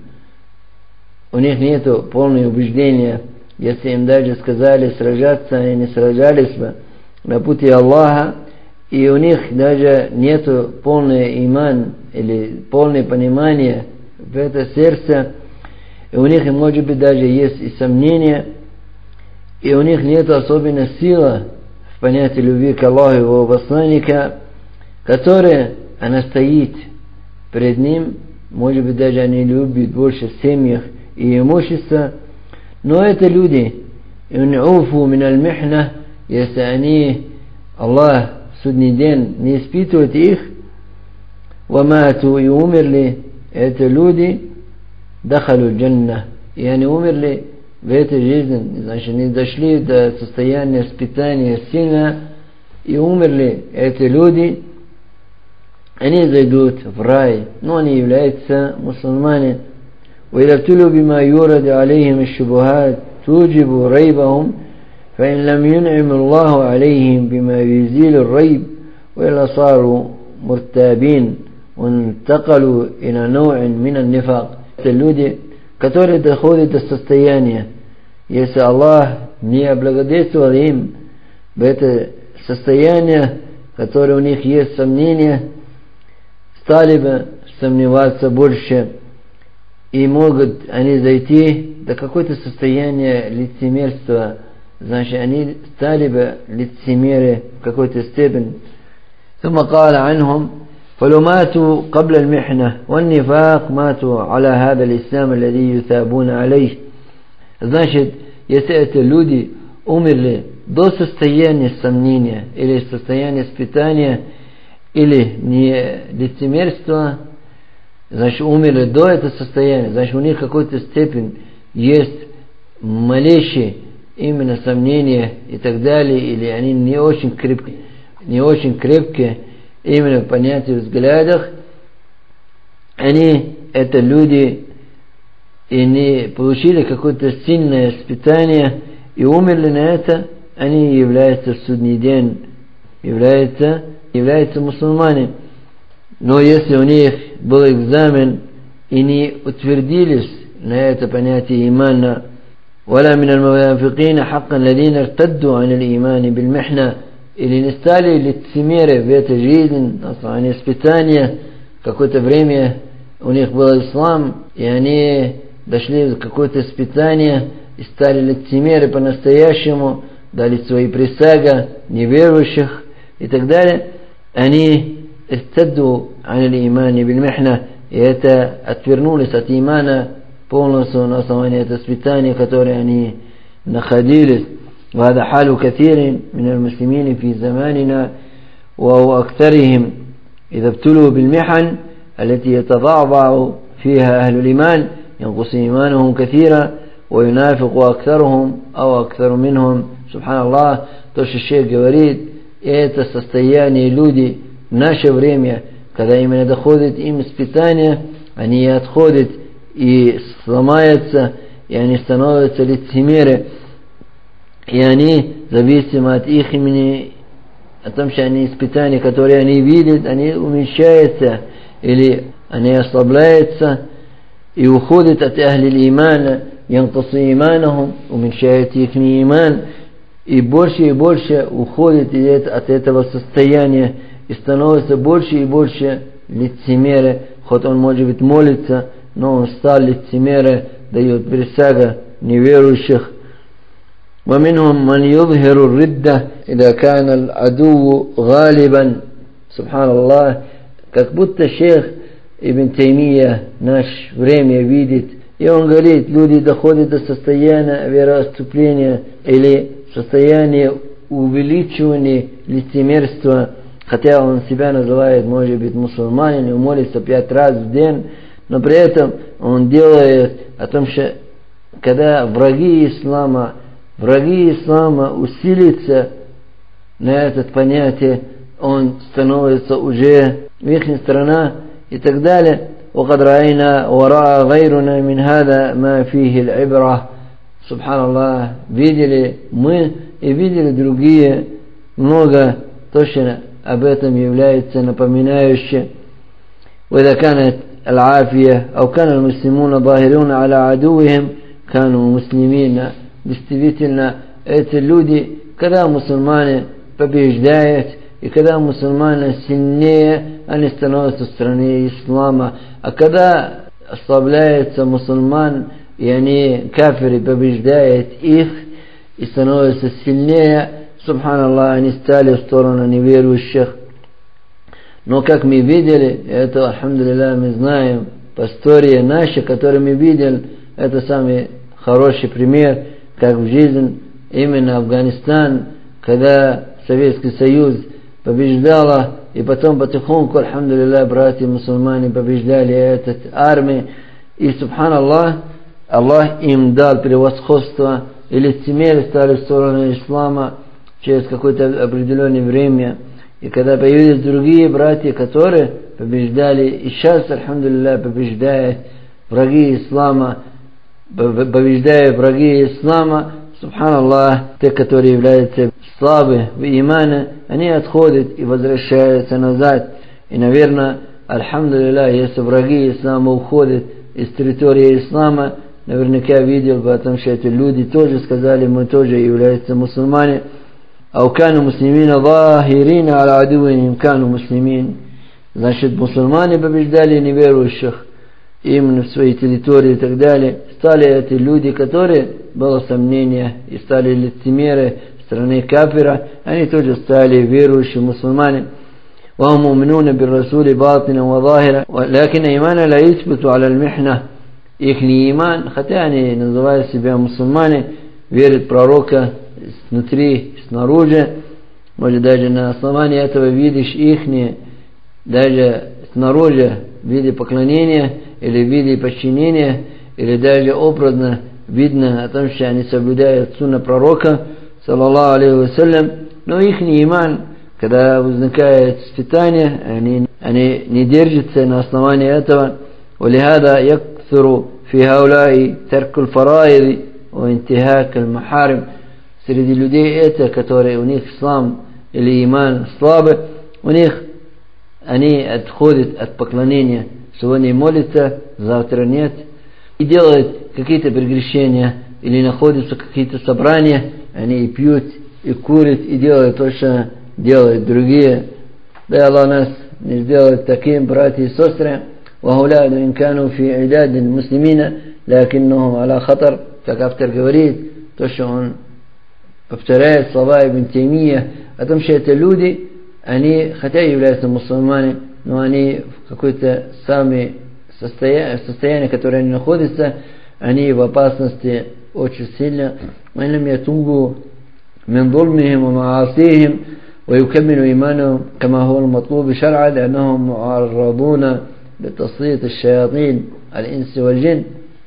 у них нету полного убеждения, если им даже сказали сражаться, они не сражались бы на пути Аллаха, и у них даже нету полного иман или полное понимание в это сердце, и у них, может быть, даже есть и сомнения, и у них нет особенной силы в понятии любви к Аллаху и его посланника, которая она стоит перед ним, может быть, даже они любят больше в семьях и имущества, но это люди, ин'уфу мин аль-михна, если они, Аллах в судный день не испытывает их, вамату, и умерли, это люди, дахалу джанна, и они умерли в этой жизни, значит, не дошли до состояния испытания сильно, и умерли эти люди, они зайдут в рай, но они являются мусульмане. وإذا ابتلوا بما يورد عليهم الشبهات توجب ريبهم فإن لم ينعم الله عليهم بما يزيل الريب وإلا صاروا مرتابين وانتقلوا إلى نوع من النفاق. Люди, которые доходят до состояния, если Аллах не облагодетельствовал им в это состояние, которое у них есть сомнения, стали бы сомневаться больше, и могут они зайти до какое-то состояние лицемерства, значит, они стали бы лицемеры в какой-то степени. ثم قال عنهم فلو ماتوا قبل المحنة والنفاق ماتوا على هذا الإسلام الذي يثابون عليه. Значит, если эти люди умерли до состояния сомнения или состояния испытания или не лицемерства, значит, умерли до этого состояния, значит, у них какой-то степень есть малейшее именно сомнения и так далее, или они не очень крепкие, не очень крепкие именно в понятии взглядах, они, это люди, и не получили какое-то сильное испытание и умерли на это, они являются в судный день, являются, являются мусульмане. Но если у них был экзамен и не утвердились на это понятие имана, ولا من المنافقين حقا الذين ارتدوا عن الإيمان بالمحنة, или не стали лицемеры в этой жизни, они испытания, какое-то время у них был ислам, и они дошли до какое-то испытание и стали лицемеры по-настоящему, дали свои присяги неверующих и так далее, они ارتدوا عن الإيمان بالمحنة, и это отвернулись от имана полностью на основании этого испытания, которое они находились. وهذا حال كثير من المسلمين في زماننا وهو أكثرهم إذا ابتلوا بالمحن التي يتضعضع فيها أهل الإيمان ينقص إيمانهم كثيرا وينافق أكثرهم أو أكثر منهم. سبحان الله, то, что шейх говорит, это состояние люди в наше время, когда именно доходит им испытания, они отходят и сломаются, и они становятся лицемеры, и они зависимы от их имени, о том, что они испытания, которые они видят, они уменьшаются, или они ослабляются, и уходят от ахли имана, янкасу иманахум, уменьшает их иман, и больше и больше уходит от этого состояния, и становится больше и больше лицемеры, хоть он, может быть, молится, но он стал лицемеры, дает присягу неверующих. ومنهم من يظهر الردة إذا كان العدو غالبا. سبحان الله, как будто шейх Ибн Таймия наш время видит, и он говорит, люди доходят до состояния вероотступления или состояния увеличивания лицемерства, хотя он себя называет, может быть, мусульманин, и молится пять раз в день, но при этом он делает о том, что когда враги ислама, враги ислама усилятся на это понятие, он становится уже в их сторона и так далее. وقد رأينا وراء غيرنا من هذا ما فيه العبرة. سبحان الله, видели мы и видели другие много, точно об этом является напоминающее. وإذا كانت العافية أو كان المسلمون ظاهرون على عدوهم كانوا مسلمين. Действительно, эти люди, когда мусульмане побеждают, и когда мусульмане сильнее, они становятся в стране ислама. А когда ослабляется мусульман, и они, кафиры, побеждают их, и становятся сильнее, субханаллах, они стали в сторону неверующих. Но как мы видели, это, альхамдулилля, мы знаем, по истории нашей, которую мы видели, это самый хороший пример, как в жизни именно Афганистан, когда Советский Союз побеждала, и потом потихоньку, альхамдулилля, братья-мусульмане побеждали эту армию, и, субханаллах, Аллах им дал превосходство, и лицемеры стали в сторону ислама через какое-то определенное время. И когда появились другие братья, которые побеждали, и сейчас, альхамдулилля, побеждают враги ислама, побеждая враги ислама, субханаллах, те, которые являются слабы в имане, они отходят и возвращаются назад. И, наверное, альхамдулилля, если враги ислама уходят из территории ислама, наверняка видел бы о том, что эти люди тоже сказали, мы тоже являемся мусульмане. А у кану муслимина захирина аля адуиним кану муслимин. Значит, мусульмане побеждали неверующих. именно в своей территории и так далее. Стали эти люди, которые было сомнение, и стали лицемеры страны кафира, они тоже стали верующие мусульмане. وهم مؤمنون بالرسول باطنا وظاهرا لكن إيمانا لا يثبت على المحنة. Их иман, хотя они называют себя мусульмане, верят в пророка снутри, снаружи, может даже на основании этого видишь их, даже снаружи в виде поклонения или в виде подчинения, или даже образно видно о том, что они соблюдают сунна пророка, саллаллаху алейхи вассалям, но их иман, когда возникает испытание, они, они не держатся на основании этого. ولهذا يكثر في هؤلاء ترك الفرائض وانتهاك المحارم. Среди людей это, которые у них ислам или иман слабый, у них они отходят от поклонения. Сегодня молятся, завтра нет, и делают какие-то прегрешения, или находятся какие-то собрания, они и пьют, и курят, и делают то, что делают другие. Да Аллах нас не сделает таким, братья и сестры. وَهُلَادُ إِنْ كَانُوا فِي عِدَادٍ مُسْلِمِينَ لَكِنَّهُمْ عَلَى خَطَرٍ. Как автор говорит, то, что он повторяет слова Ибн Таймия о том, что это люди, они, хотя являются мусульмане, но они в какой-то самой состоянии, состоянии, в котором они находятся, они в опасности очень сильно. وَإِنْ لَمْ يَتُوبُوا مِنْ ظُلْمِهِمْ وَمَعَاصِيهِمْ ويكمل إيمانهم كما هو المطلوب شرعا لأنهم معرضون لتسليط الشياطين الإنس والجن.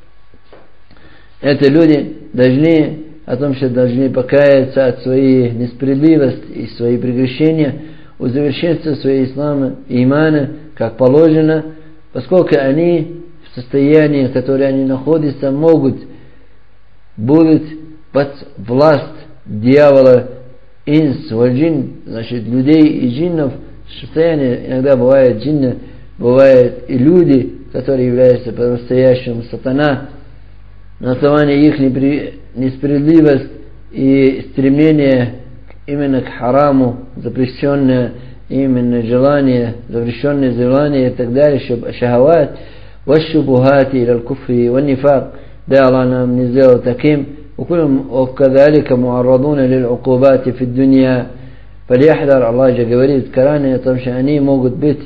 Это люди должны о том, что должны покаяться от своей несправедливости и своих прегрешения, усовершенствовать свои ислама и иманы, как положено, поскольку они в состоянии, в котором они находятся, могут, будут под власть дьявола, инс, валь-джин, значит, людей и джиннов. Состояние иногда бывает джинны, бывают и люди, которые являются по-настоящему сатана. На основании их несправедливость и стремление именно к хараму, запрещенное именно желание, запрещенное желание и так далее, шахават, вашшубухати иля аль-куфри ван-нифак. Да Аллах нам не сделал таким. وكذلك معرضون للعقوبات في الدنيا فليحذر. Аллах же говорит в Коране о том, что они могут быть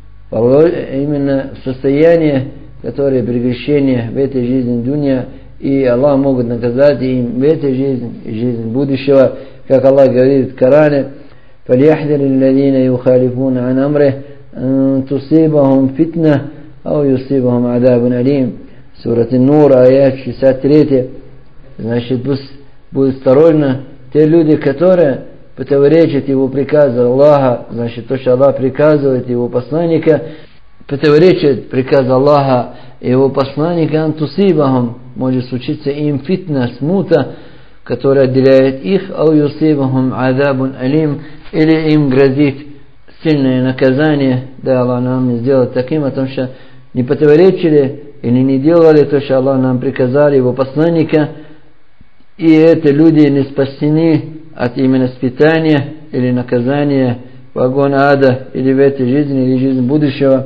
именно в состоянии, которое прегрешение в этой жизни дуня, и Аллах могут наказать им в этой жизни и жизни будущего, как Аллах говорит в Коране: فليحذر الذين يخالفون عن أمره أن تصيبهم فتنة أو يصيبهم عذاب أليم. Сура Ан-Нур, аят шестьдесят три. Значит, будут осторожны те люди, которые противоречат его приказу Аллаха, значит, то, что Аллах приказывает его посланника, противоречит приказу Аллаха и его посланника, антусибахум, может случиться им фитна, смута, которая отделяет их, ау юсибахум азабун алим, или им грозит сильное наказание. Да, Аллах нам не сделает таким, о том, что не противоречили или не делали то, что Аллах нам приказал, его посланника, и это люди не спасены от именно испытания или наказания в огонь ада, или в этой жизни, или в жизни будущего.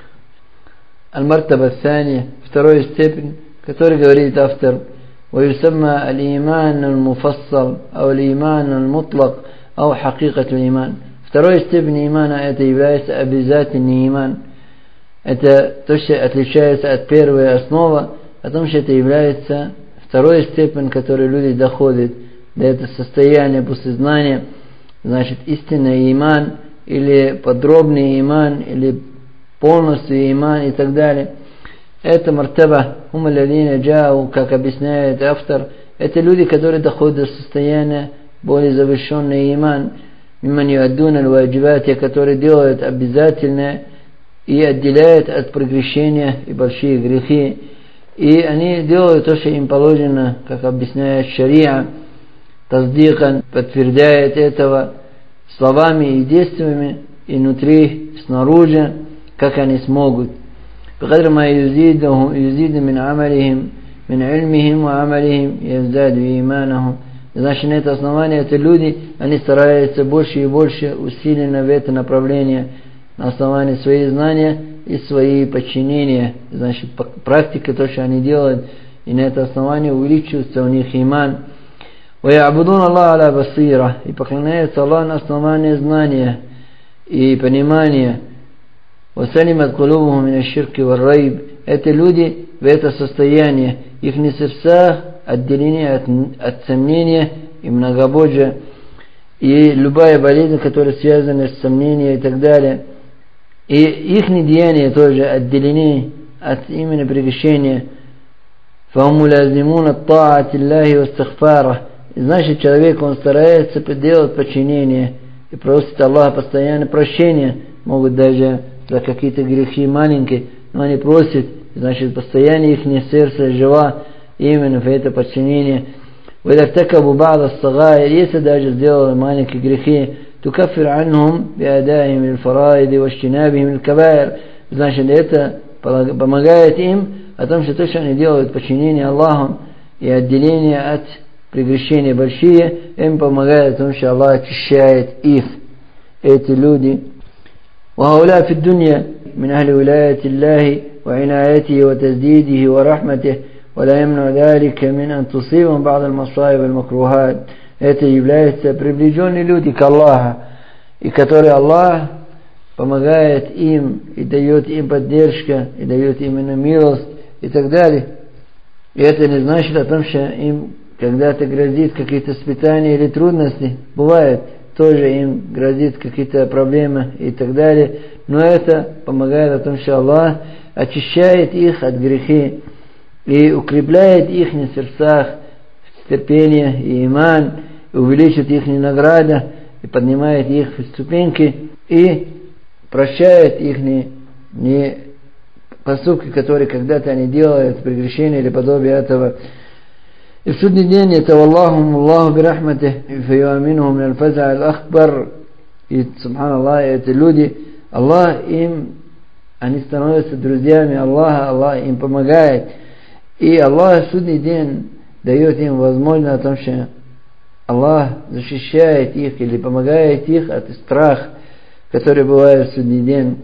Аль-Мартаба Сани, вторая степень, который говорит автор: ويسمى الإيمان المفصل أو الإيمان المطلق أو حقيقة الإيمان. Вторая степень имана это является обязательный иман. Это то, что отличается от первой основы, о том, что это является второй степень, к которой люди доходят до этого состояния после знания, значит, истинный иман, или подробный иман, или полностью иман и так далее. Это мартаба, хум алладина джау, как объясняет автор, это люди, которые доходят до состояния более завершенный иман, миман юаддун аль-ваджибати, которые делают обязательное и отделяют от прегрешения и большие грехи. И они делают то, что им положено, как объясняет шария, таздикан, подтверждает этого словами и действиями, и внутри, и снаружи, как они смогут. بقدر ما يزيدهم يزيد من عملهم من علمهم وعملهم يزداد إيمانهم. Значит, на это основание, это люди, они стараются больше и больше усиленно в это направление, на основании своих знаний и свои подчинения, значит, практика, то, что они делают, и на это основание увеличивается у них иман. وَيَعْبُدُونَ اللَّهَ عَلَى بَصِيرَةٍ, и поклоняются Аллаху на основании знания и понимания. وَسَلِمَتْ قُلُوبُهُمْ مِنَ الشِّرْكِ وَالرَّيْبِ, это люди в это состояние, их сердца отделены от, от сомнения и многобожия, и любая болезнь, которая связана с сомнением и так далее. И их деяния тоже отделены от именно прегрешения. فَهُمْ مُلَازِمُونَ الطَّاعَةِ اللَّهِ وَاسْتِغْفَارَهُ, значит, человек, он старается делать подчинение и просит Аллаха постоянно прощения, могут даже за какие-то грехи маленькие, но они просят, значит, постоянно их сердце живо именно в это подчинение. وإذا ارتكبوا بعض الصغائر, если даже сделали маленькие грехи, تكفر عنهم بأدائهم الفرائض واجتنابهم الكبائر, значит, это помогает им о том, что то, что они делают подчинение Аллаху и отделение от прегрешения большие, им помогает о том, что Аллах очищает их, эти люди. وهؤلاء في الدنيا من أهل ولاية الله وعنايته وتسديده ورحمته, ولا يمنع ذلك من أن تصيبهم بعض المصائب والمكروهات. Это являются приближенные люди к Аллаху, и которые Аллах помогает им и дает им поддержку, и дает именно милость и так далее. И это не значит о том, что им когда-то грозит какие-то испытания или трудности. Бывает, тоже им грозит какие-то проблемы и так далее. Но это помогает о том, что Аллах очищает их от грехи и укрепляет их на сердцах терпение и иман, и увеличит их награду, и поднимает их ступеньки, и прощает их не, не поступки, которые когда-то они делают, прегрешения или подобие этого. И в судный день это «Валлахум Аллаху бирахматих, фаюаминухум мин аль-фаза аль-ахбар». И, субханаллах, эти люди, Аллах им, они становятся друзьями Аллаха, Аллах им помогает. И Аллах в судный день дает им возможность о том, что Аллах защищает их или помогает их от страха, который бывает в судный день.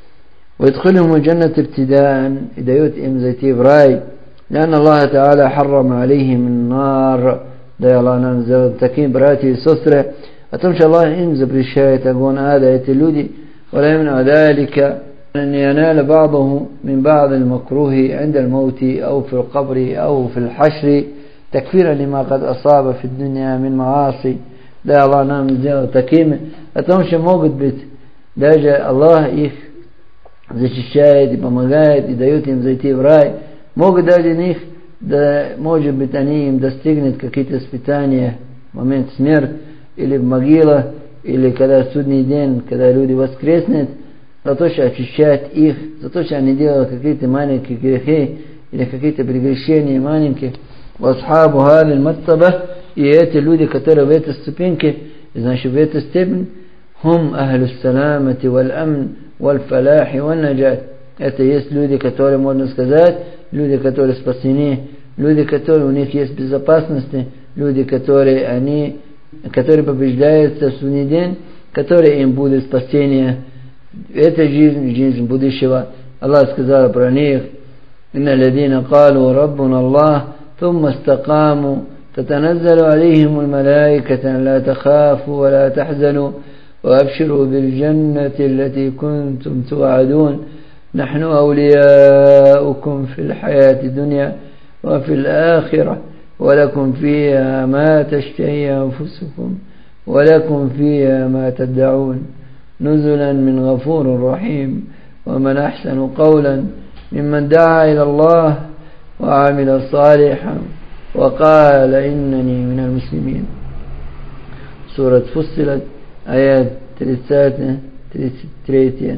ويدخلهم الجنة ابتداء, и дает им зайти в рай. لأن الله تعالى حرم عليهم النار, да Аллах нам сделал таким, братья и сестры, о том, что Аллах им запрещает огонь ада, эти люди. ولا يمنع ذلك أن ينال بعضه من بعض المكروه عند الموت أو في القبر أو في الحشر تكفيرا لما قد أصاب في الدنيا من معاصي. Да Аллах нам сделал такими, о том, что могут быть, даже Аллах их защищает и помогает и дает им зайти в рай. Могут даже них, да, может быть, они им достигнут какие-то испытания в момент смерти, или в могилах, или когда судный день, когда люди воскреснут, за то, что очищает их, за то, что они делают какие-то маленькие грехи, или какие-то прегрешения маленькие. وَأَصْحَابُ هَذِهِ الْمَرْتَبَةِ, и эти люди, которые в этой ступеньке, значит, в этой степени, هم أهل السلامة والأمن والفلاح والنجاة. Это есть люди, которые, можно сказать, люди, которые спасены, люди, которые у них есть безопасность, люди, которые они, которые побеждаются в судный день, которые им будет спасение. Это жизнь, жизнь будущего. Аллах сказал про них: إن الذين قالوا ربنا الله ثم استقاموا تتنزل عليهم الملائكة لا تخافوا ولا تحزنوا وأبشروا بالجنة التي كنتم توعدون نحن أولياؤكم في الحياة الدنيا وفي الآخرة ولكم فيها ما تشتهي أنفسكم ولكم فيها ما تدعون نزلا من غفور رحيم ومن أحسن قولا ممن دعا إلى الله وعمل صالحا وقال إنني من المسلمين. سورة فصلت آيات тридцать тридцать три.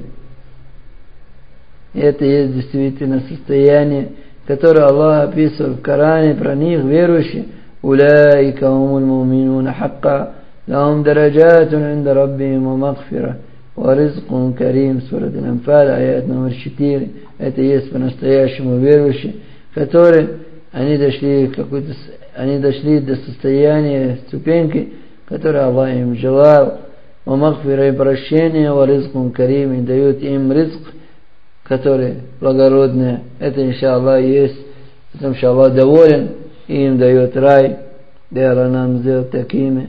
Это есть действительно состояние, которое Аллах описывает в Коране про них, верующие. «Уляйка хумул муминуна хакка, лахум дараджатун инда раббихим ва магфира, ва ризкун карим». Сура Аль-Анфаль, аят номер четыре. Это есть по-настоящему верующие, которые они дошли, какой-то, они дошли до состояния ступеньки, которое Аллах им желал. «Ва магфира» и прощение, «ва ризкун карим», и дает им ризк, которые благородные. Это, иншаллах, есть. Потому что Аллах доволен и им дает рай. Да нам сделать такими.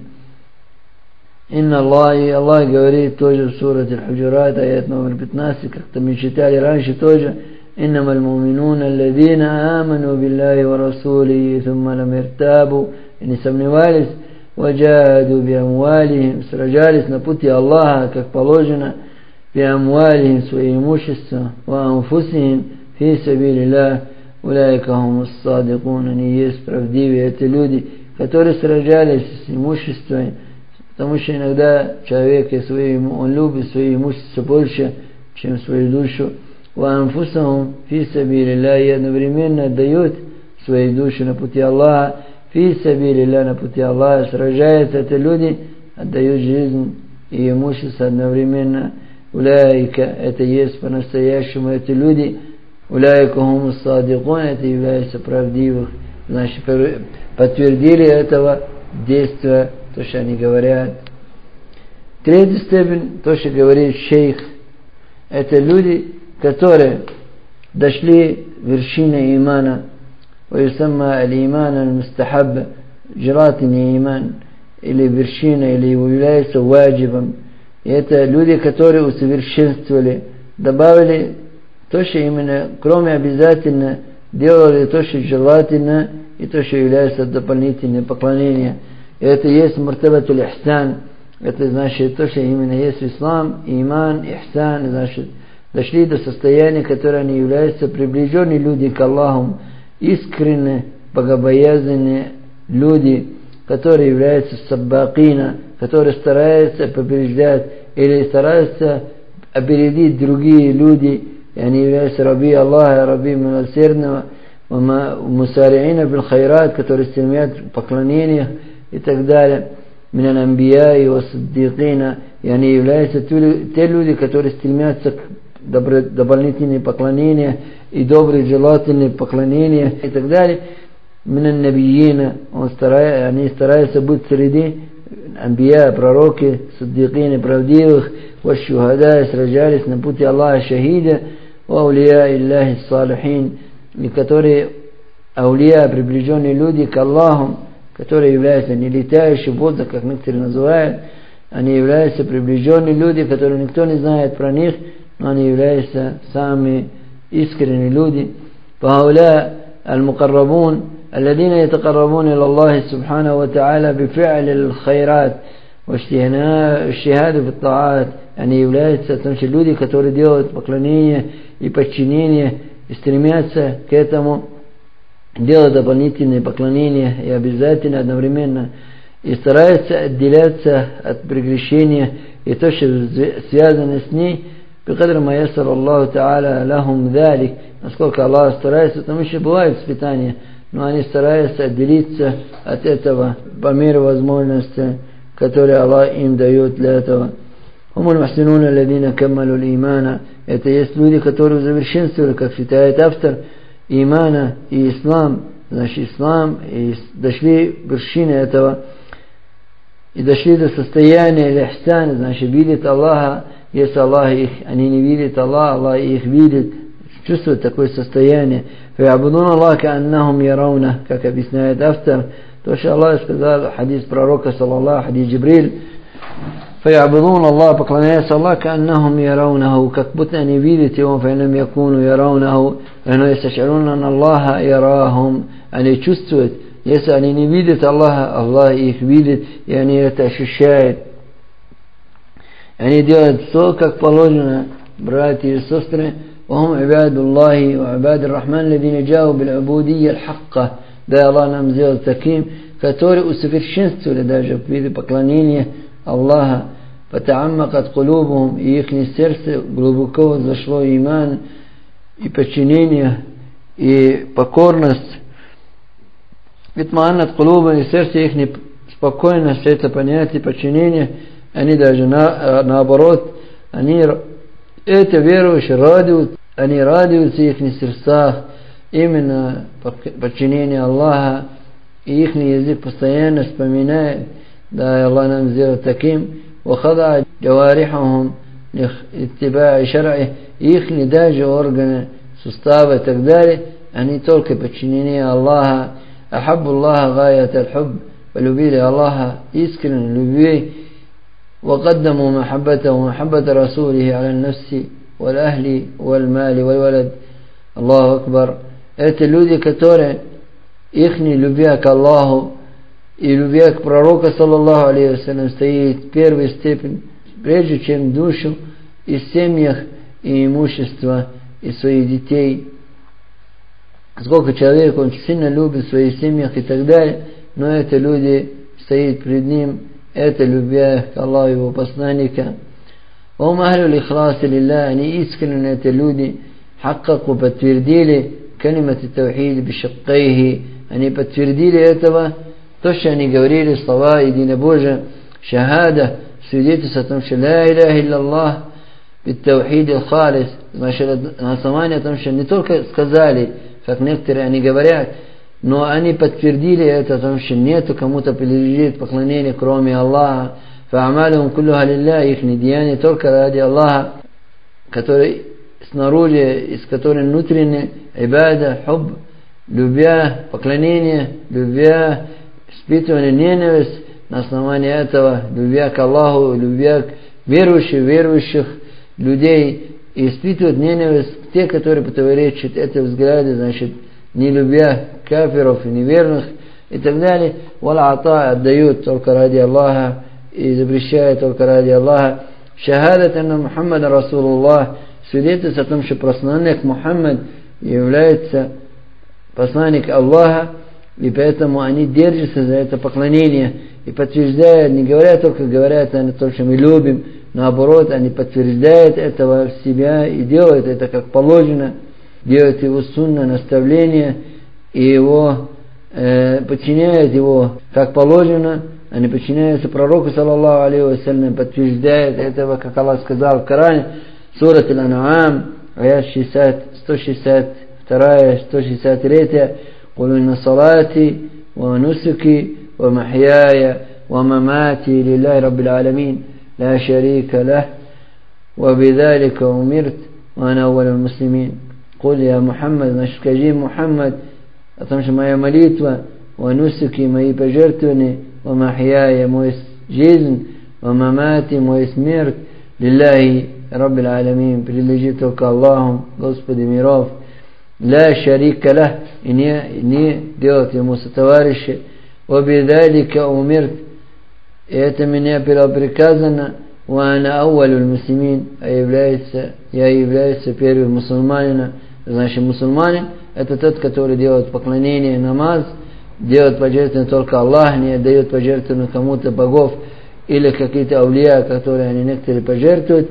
Инна Аллах, и Аллах говорит тоже в сурате Аль-Худжурат, аят номер пятнадцать, как-то мы читали раньше тоже. إنما المؤمنون الذين آمنوا بالله ورسوله ثم لم يرتابوا, и не сомневались, وجاهدوا بأموالهم, сражались на пути Аллаха, как положено, بأموالهم, свое имущество, وأنفسهم في سبيل الله, أولئك هم الصادقون, они есть правдивые, это люди, которые сражались с имуществом, потому что иногда человек, он любит свое имущество больше, чем свою душу. وأنفسهم في سبيل الله, и одновременно отдает свои души на пути Аллаха, في سبيل الله, на пути Аллаха, сражаются это люди, отдают жизнь и имущество одновременно. Уляйка, это есть по-настоящему эти люди, уляйка хум садикун, это является правдивых. Значит, подтвердили этого действия, то, что они говорят. Третья степень, то, что говорит шейх, это люди, которые дошли вершины имана, ويسمى الإيمان المستحب, желательный иман, или вершина, или является ваджибом. И это люди, которые усовершенствовали, добавили то, что именно, кроме обязательно, делали то, что желательно, и то, что является дополнительным поклонением. И это есть мартабатуль ихсан, это значит то, что именно есть ислам, иман, ихсан, значит, дошли до состояния, которое они являются приближенные люди к Аллаху, искренне богобоязненные люди, которые являются саббакина, которые стараются побеждать или стараются опередить другие люди, и они являются раби Аллаха, раби милосердного, мусариина бил хайрат, которые стремятся к поклонению и так далее. Минан амбия и васаддикина, и они являются те люди, которые стремятся к дополнительные поклонения и добрые желательные поклонения и так далее. Минан набиина, он старается, они стараются быть среди амбия, пророки, саддикины, правдивых, вашшухада, сражались на пути Аллаха, шахида, аулия Аллахи салихин, и которые аулия, приближенные люди к Аллаху, которые являются не летающие в воздух, как некоторые называют, они являются приближенные люди, которые никто не знает про них, но они являются самые искренние люди. فهؤلاء المقربون الذين يتقربون إلى الله سبحانه وتعالى بفعل الخيرات واجتهاد في الطاعات, они являются теми люди, которые делают поклонение и подчинение и стремятся к этому, делать дополнительные поклонения и обязательно одновременно, и стараются отделяться от прегрешения и то, что связано с ней, بقدر ما يسر الله تعالى لهم ذلك, насколько Аллах старается, потому что бывают испытания, но они стараются отделиться от этого по мере возможности, которые Аллах им дает для этого. هم المحسنون الذين كملوا الإيمان, это есть люди, которые усовершенствовали, как считает автор, имана и ислам, значит ислам, и дошли вершины этого, и дошли до состояния лихсан, значит видят Аллаха. Если Аллах их, они не видят Аллаха, Аллах их видит, чувствует такое состояние. فَيَعْبُدُونَ اللَّهَ كَأَنَّهُمْ يَرَوْنَهُ, как объясняет автор, то, что Аллах сказал, хадис пророка, саллаллаху, хадис Джибриль, فَيَعْبُدُونَ اللَّهَ, поклоняются Аллаху, كَأَنَّهُمْ يَرَوْنَهُ, как будто они видят его, فَإِنَّمْ يَكُونُوا يَرَوْنَهُ, فَإِنَّمْ يَسْتَشْعِرُونَ أَنَّ اللَّهَ يَرَاهُمْ, они чувствуют, если они не видят Аллаха, Аллах их видит, и они это ощущают. Они делают все, как положено, братья и сестры. وهم عباد الله وعباد الرحمن الذين جاءوا بالعبودية الحقة. Да, Аллах нам сделал таким, которые усовершенствовали даже в виде поклонения Аллаха. فتعمقت قلوبهم, и их сердце глубоко зашло иман и подчинение и покорность. فتمعنت قلوبهم, и сердце их не спокойно, все это понятие подчинения. Они даже на, наоборот, они это верующие радуют, они радуются в их сердцах именно подчинение Аллаха, и их язык постоянно вспоминает, да, Аллах нам сделал таким. وخضع جوارحهم иттиба'i шар'и, их даже органы, суставы и так далее, они только подчинены Аллаха. Ахаббу Аллаха гаят аль-хубб, полюбили Аллаха искренне любви. وقدموا محبته ومحبة رسوله على النفس والأهل والمال والولد. الله أكبر. Это люди, которые их любя к Аллаху и любя к пророку, саллаллаху алейхи вассалям, стоит в первой степени, прежде чем душу и семьях, и имущество, и своих детей. Сколько человек он сильно любит в своих семьях и так далее, но это люди стоят пред ним, это любя к Аллаху его посланника. Ом ахлю ихласи лилля, они искренне это люди, хакаку подтвердили калимати тавхид бишаккайхи, они подтвердили этого, то, что они говорили, слова единобожия, шахада, свидетельство о том, что ля иляха илляллах, бит-тавхид аль-халис, значит, на основании о том, что не только сказали, как некоторые они говорят, но они подтвердили это, о том, что нету кому-то принадлежит поклонение, кроме Аллаха. Фа'амалюхум куллюха лилля, их деяния только ради Аллаха, который снаружи, из которой внутренне, ибада, хуб, любя, поклонение, любя, испытывание, ненависть, на основании этого, любя к Аллаху, любя к верующих, верующих людей, и испытывают ненависть к те, которые противоречат этой взгляды, значит, не любя кафиров и неверных и так далее. Вала ата отдают только ради Аллаха и запрещают только ради Аллаха. Шахадат анна Мухаммада Расулуллах, свидетельство о том, что посланник Мухаммад является посланник Аллаха, и поэтому они держатся за это поклонение и подтверждают, не говорят только, говорят они то, что мы любим, наоборот, они подтверждают этого в себя и делают это как положено, делают его сунна, наставление, и его э, подчиняют его как положено, они подчиняются пророку, саллаллаху алейхи вассалям, подтверждают этого, как Аллах сказал в Коране, сурат Аль-Ан'ам, аят сто шестьдесят два, сто шестьдесят три, قل إن صلاتي ونسكي ومحياي ومماتي لله رب العالمين لا شريك له وبذلك أمرت وأنا أول المسلمين. قل يا محمد, значит, скажи Мухаммад о том, что моя молитва, ونسكي, мои пожертвования, ومحياي, мой жизнь, ومماتي, мой смерть, لله رب العالمين, принадлежит только Аллаху, Господи миров. لا شريك له, и не, не делать ему сотоварища. وبذلك أمرت, и это меня было приказано. وأنا أول المسلمين, а является, я являюсь первым мусульманином. Значит, мусульманин это тот, который делает поклонение, намаз, делает пожертвования только Аллах, не дает пожертвования кому-то богов или какие-то аулия, которые они некоторые пожертвуют.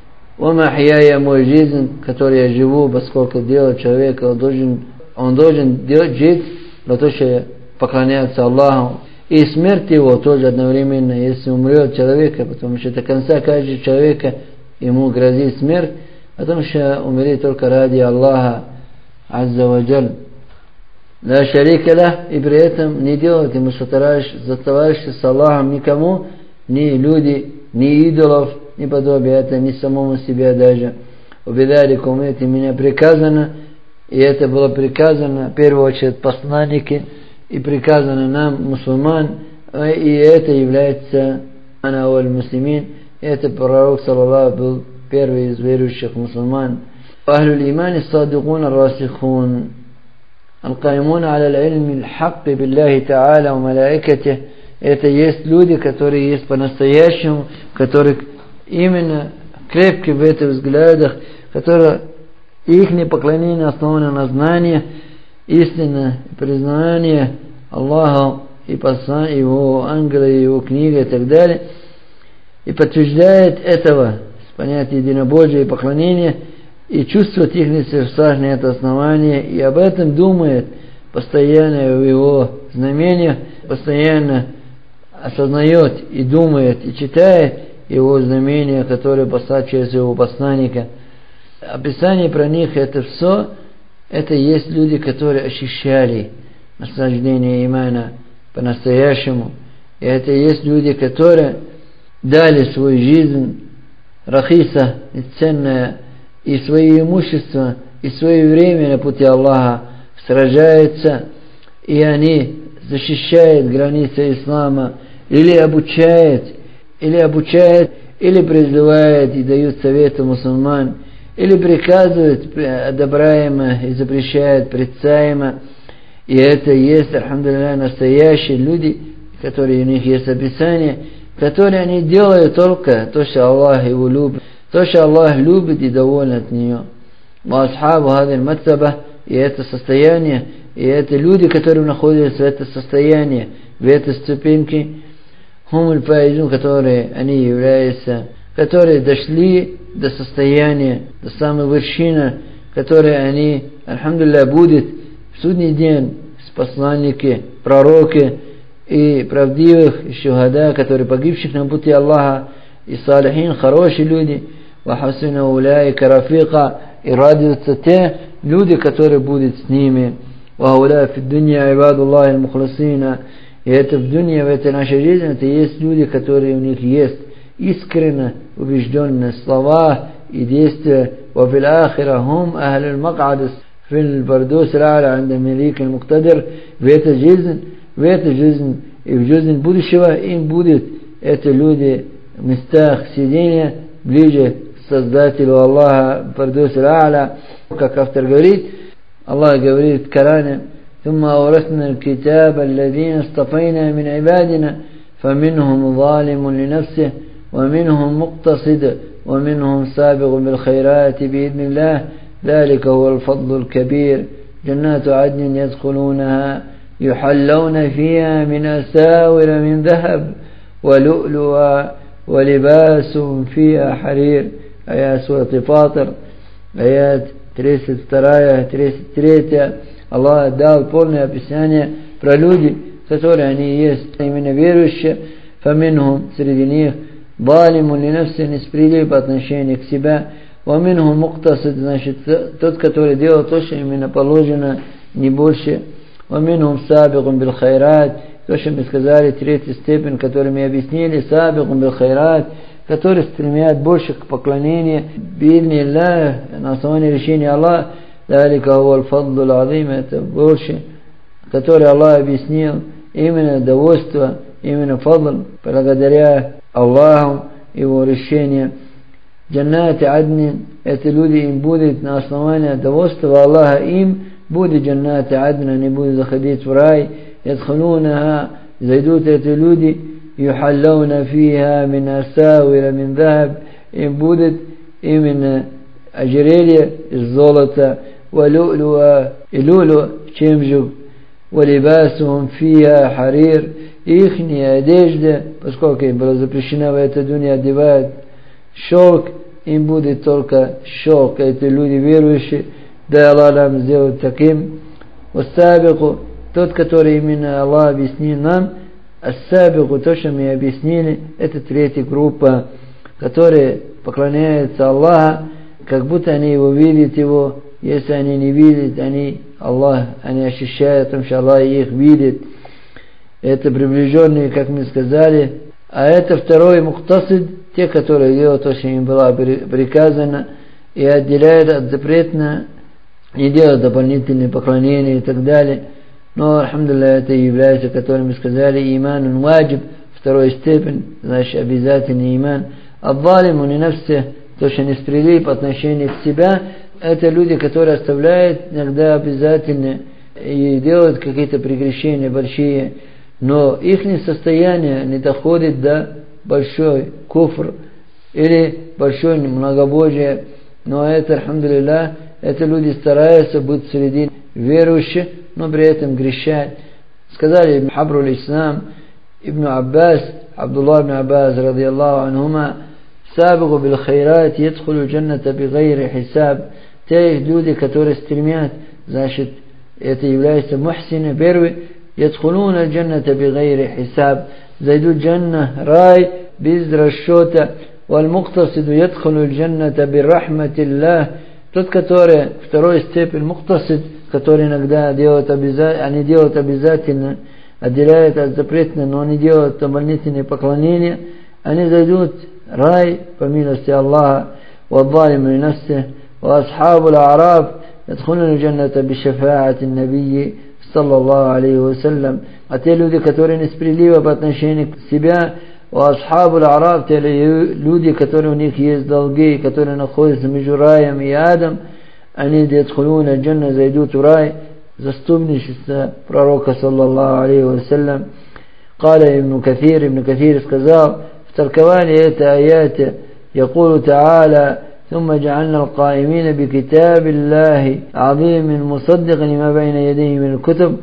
ومحياي, мой жизнь, которой я живу, поскольку делает человека, он должен, он должен делать, жить для того, чтобы поклоняться Аллаху. И смерть его тоже одновременно, если умрет человека, потому что до конца каждого человека ему грозит смерть, потому что умереть только ради Аллаха Азза ва Джаль. Ла шарика лах, и при этом не делать ему сотоварища с Аллахом никому, ни люди, ни идолов, не подобие это ни самому себе даже. Убедали, умеете, меня приказано, и это было приказано, в первую очередь, посланники, и приказано нам, мусульман, и это является ана аль муслимин, это пророк, саллаллаху, был первый из верующих мусульман. Ахлю имани садикун расихун, алкаймун аля илми аль-хакки биллахи та'аля ва малаикате, это есть люди, которые есть по-настоящему, которые именно крепкие в этих взглядах, которые их поклонение основано на знании, истинное признание Аллаха и послания его, ангела, его книга и так далее, и подтверждает этого с понятием единобожия и поклонения, и чувствует их сердцах на это основание, и об этом думает постоянно в его знамениях, постоянно осознает и думает, и читает его знамения, которые послал через его посланника. Описание про них это все, это есть люди, которые ощущали наслаждение имана по-настоящему. И это есть люди, которые дали свою жизнь рахиса, ценное, и свое имущество, и свое время на пути Аллаха сражаются, и они защищают границы ислама, или обучают, или обучают, или призывают и дают советы мусульман, или приказывают одобряемо и запрещают порицаемо. И это есть, альхамдулилля, настоящие люди, которые у них есть описание, которые они делают только то, что Аллах его любит, то, что Аллах любит и доволен от нее. Асхабу хадин мацаба, и это состояние, и это люди, которые находятся в этом состоянии, в этой ступеньке, хумуль фаизун, которые они являются, которые дошли до состояния, до самой вершины, которые они, альхамдулилля, будут в судный день с посланники, пророки и правдивых, и шухада, которые погибших на пути Аллаха, и салихин, хорошие люди, вахасуна уляйка рафика, и радуются те люди, которые будут с ними. Вахуля фи дунья ибаду Аллахи аль-мухласина. И это в дунье, в этой нашей жизни, это есть люди, которые у них есть искренне убежденные слова и действия. وفي الآخرة هم أهل المقعد في البردوس الأعلى عند الملك المقتدر. В этой жизни, в этой жизни и в жизни будущего им будет эти люди в местах сидения ближе к Создателю Аллаха, Бардус аль-А'ля. Как автор говорит, Аллах говорит в Коране: ثم أورثنا الكتاب الذين اصطفينا من عبادنا فمنهم ظالم لنفسه ومنهم مقتصد ومنهم سابق بالخيرات بإذن الله ذلك هو الفضل الكبير جنات عدن يدخلونها يحلون فيها من أساور من ذهب ولؤلؤا ولباس فيها حرير. آيات سورة فاطر, آيات тридцать вторая, тридцать третья. Аллах дал полное описание про люди, которые они есть, именно верующие. Фаминхум, среди них, балимун ли нафси, несправедлив по отношению к себе. Ваминхум муктасид, значит, тот, который делал то, что именно положено, не больше. Ваминхум сабикум бил хайрат, то, что мы сказали, третья степень, которую мы объяснили, сабикум бил хайрат, которые стремят больше к поклонению, бильни Аллах, на основании решения Аллаха. Далика хуа аль-фадл аль-азим, это больше, который Аллах объяснил, именно довольство, именно фадл, благодаря Аллаху, его решению. Джаннати аднин, это люди им будут на основании довольства Аллаха, им будет джаннати аднин, они будут заходить в рай, ядхулунаха, зайдут эти люди, юхаллауна фиха мин асауира мин дахаб, им будет именно ожерелье из золота, ولؤلؤ لؤلؤ чемжук, ولباسهم فيها حرير, ихняя одежда, поскольку им было запрещено в этой дуне одевать шелк, им будет только шелк. Это люди верующие, да Аллах нам сделает таким. Вассабику, тот, который именно Аллах объяснил нам, ассабику, то, что мы объяснили, это третья группа, которые поклоняются Аллаху, как будто они его видят его. Если они не видят, они Аллах, они ощущают, потому что Аллах их видит. Это приближенные, как мы сказали. А это второй муктасид, те, которые делают то, что им было приказано, и отделяют от запретного, не делают дополнительные поклонения и так далее. Но, альхамдулилля, это является, которым мы сказали, иман ваджиб, второй степень, значит, обязательный иман. Аддалиму не нафсе, то, что несправедливо по отношению к себе, это люди, которые оставляют иногда обязательно и делают какие-то прегрешения большие, но их состояние не доходит до большой куфр или большой многобожие. Но это, альхамдулилля, это люди стараются быть среди верующих, но при этом грешат. Сказали Ибн Хабруль Ислам, Ибн Аббас, Абдуллах ибн Аббас, ради Аллаху анхума, сабигу бил хайрат, ядхулу джанната би гайри хисаб. Те люди, которые стремят, значит, это является мухсины, первый, ядхулуна джанната би гайри хисаб, зайдут джанна, рай, без расчета. Валь муктасиду ядхулу джанната би рахматиллах. Тот, который, второй степень муктасид, который иногда делают обязательно, они делают обязательно, отделяют от запретного, но они делают дополнительные поклонения, они зайдут рай по милости Аллаха, والظالم لنفسه وأصحاب الأعراف يدخلون الجنة بشفاعة النبي صلى الله عليه وسلم. А те люди, которые несправедливы по отношению к себе, وأصحاب الأعراف, те люди, которые у них есть долги, которые находятся между раем и адом, они يدخلون الجنة, зайдут в рай, заступничество пророка саллаллаху алейхи вассалям. قال ابن كثير, ابن كثير сказал в толковании этой аяты, يقول تعالى ثم جعلنا القائمين بكتاب الله عظيم مصدقا لما بين يديه من الكتب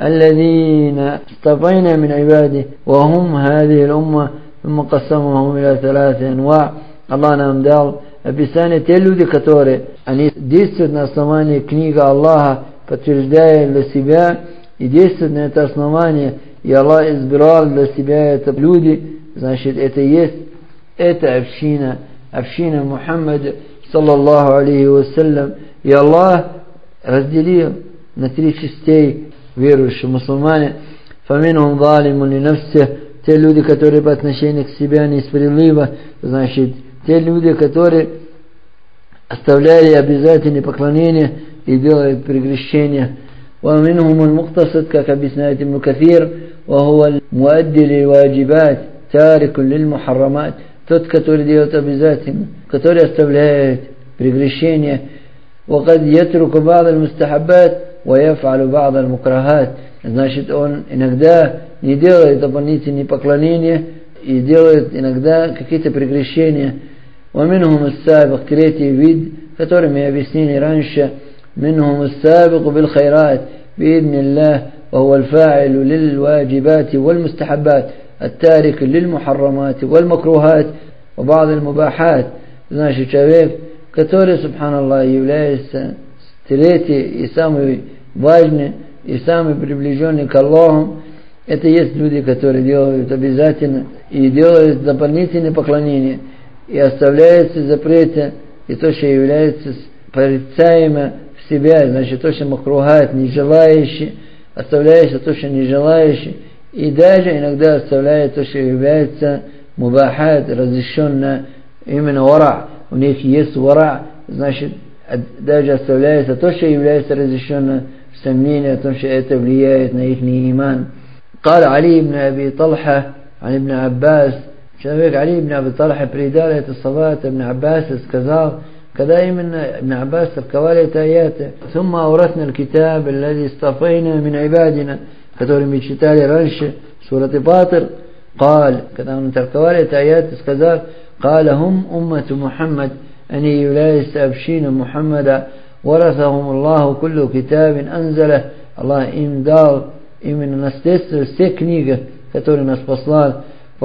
الذين اصطفينا من عباده وهم هذه الأمة ثم قسمهم إلى ثلاث أنواع. Allah nam dal описание те люди, которые они действуют на основании книги Аллаха, подтверждая для себя и действуют на это основание, и Аллах избирал для себя это люди, значит, это есть эта община, община Мухаммада саллаллаху алейхи вассалям. И Аллах разделил на три частей верующие мусульмане. فَمِنْهُمْ ظَالِمٌ لِنَفْسِهِ, те люди, которые по отношению к себе несправедливо, значит, те люди, которые оставляли обязательные поклонения и делают прегрешения. وَمِنْهُمُ الْمُقْتَصِدُ, как объясняет Ибн Кафир, وَهُوَ الْمُؤَدِّي لِلْوَاجِبَاتِ تَارِكٌ لِلْمُحَرَّمَاتِ, тот, который делает обязательно, который оставляет прегрешения. وَقَدْ يَتْرُكُ بَعْضَ الْمُسْتَحَبَّاتِ وَيَفْعَلُ بَعْضَ الْمُكْرَهَاتِ, значит, он иногда не делает дополнительные поклонения и делает иногда какие-то прегрешения. وَمِنْهُمُ السَّابِقُ, третий вид, который мы объяснили раньше, مِنْهُمُ السَّابِقُ بِالْخَيْرَاتِ بِإِذْنِ اللَّهِ وهو الفاعل للواجبات والمستحبات التارك للمحرمات والمكروهات وبعض المباحات. Значит, человек, который, субханаллах, является третий и самый важный и самый приближенный к Аллаху, это есть люди, которые делают обязательно и делают дополнительные поклонения и оставляются запреты и то, что является порицаемо в себя, значит, то, что макрухат, не желающий, оставляется то, что не желающий, и даже иногда оставляет то, что является мубахат, разрешенное, именно вара. У них есть вара, значит, даже оставляется то, что является разрешенное, сомнение о том, что это влияет на их иман. قال علي بن أبي طلحة عن ابن عباس, человек Али ибн Аби Талха передал это слова от Ибн Аббаса, сказал, когда именно Ибн Аббас толковали это аяты, ثم أورثنا الكتاب الذي اصطفينا من عبادنا, который мы читали раньше, сурат Фатир, قال, когда он толковали это аяты, сказал, قال هم أمة محمد, они являются общиной Мухаммада, ورثهم الله كل كتاب أنزله, Аллах им дал именно наследство все книги, которые нас послал.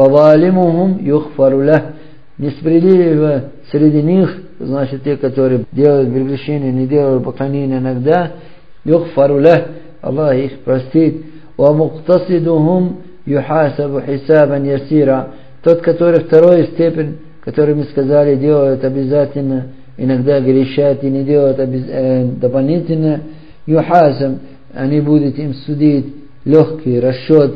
فظالمهم يغفر له, несправедливо среди них, значит, те, которые делают прегрешения, не делают поклонения иногда, يغفر له, Аллах их простит. ومقتصدهم يحاسب حسابا يسيرا, тот, который второй степень, который мы сказали, делают обязательно, иногда грешат и не делают обез... э, дополнительно, يحاسب, они будут им судить легкий расчет.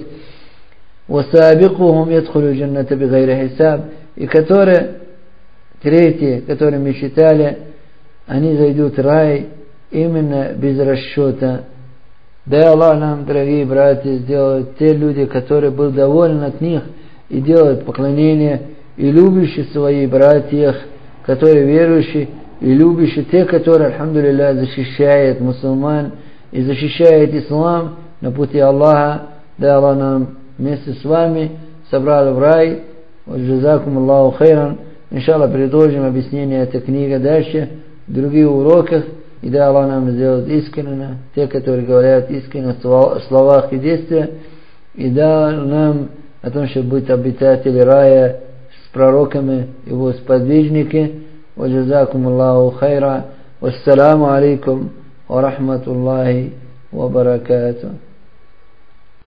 وسابقهم يدخل الجنة بغير حساب, и которые, третьи, которые мы читали, они зайдут в рай именно без расчета. Да, Аллах нам, дорогие братья, сделает те люди, которые был доволен от них и делают поклонение, и любящие своих братьев, которые верующие, и любящие те, которые, альхамдулилля, защищают мусульман и защищают ислам на пути Аллаха. Да, Аллах нам вместе с вами собрал в рай. Джазакум Аллаху хайран. Иншаллах, предложим объяснение этой книги дальше в других уроках. И да, Аллах нам сделает искренне, те, которые говорят искренне в словах и действиях. И да, нам о том, чтобы быть обитатели рая с пророками, его сподвижники. Джазакум Аллаху хайра. Вассаламу алейкум ва рахматуллахи ва баракатуh.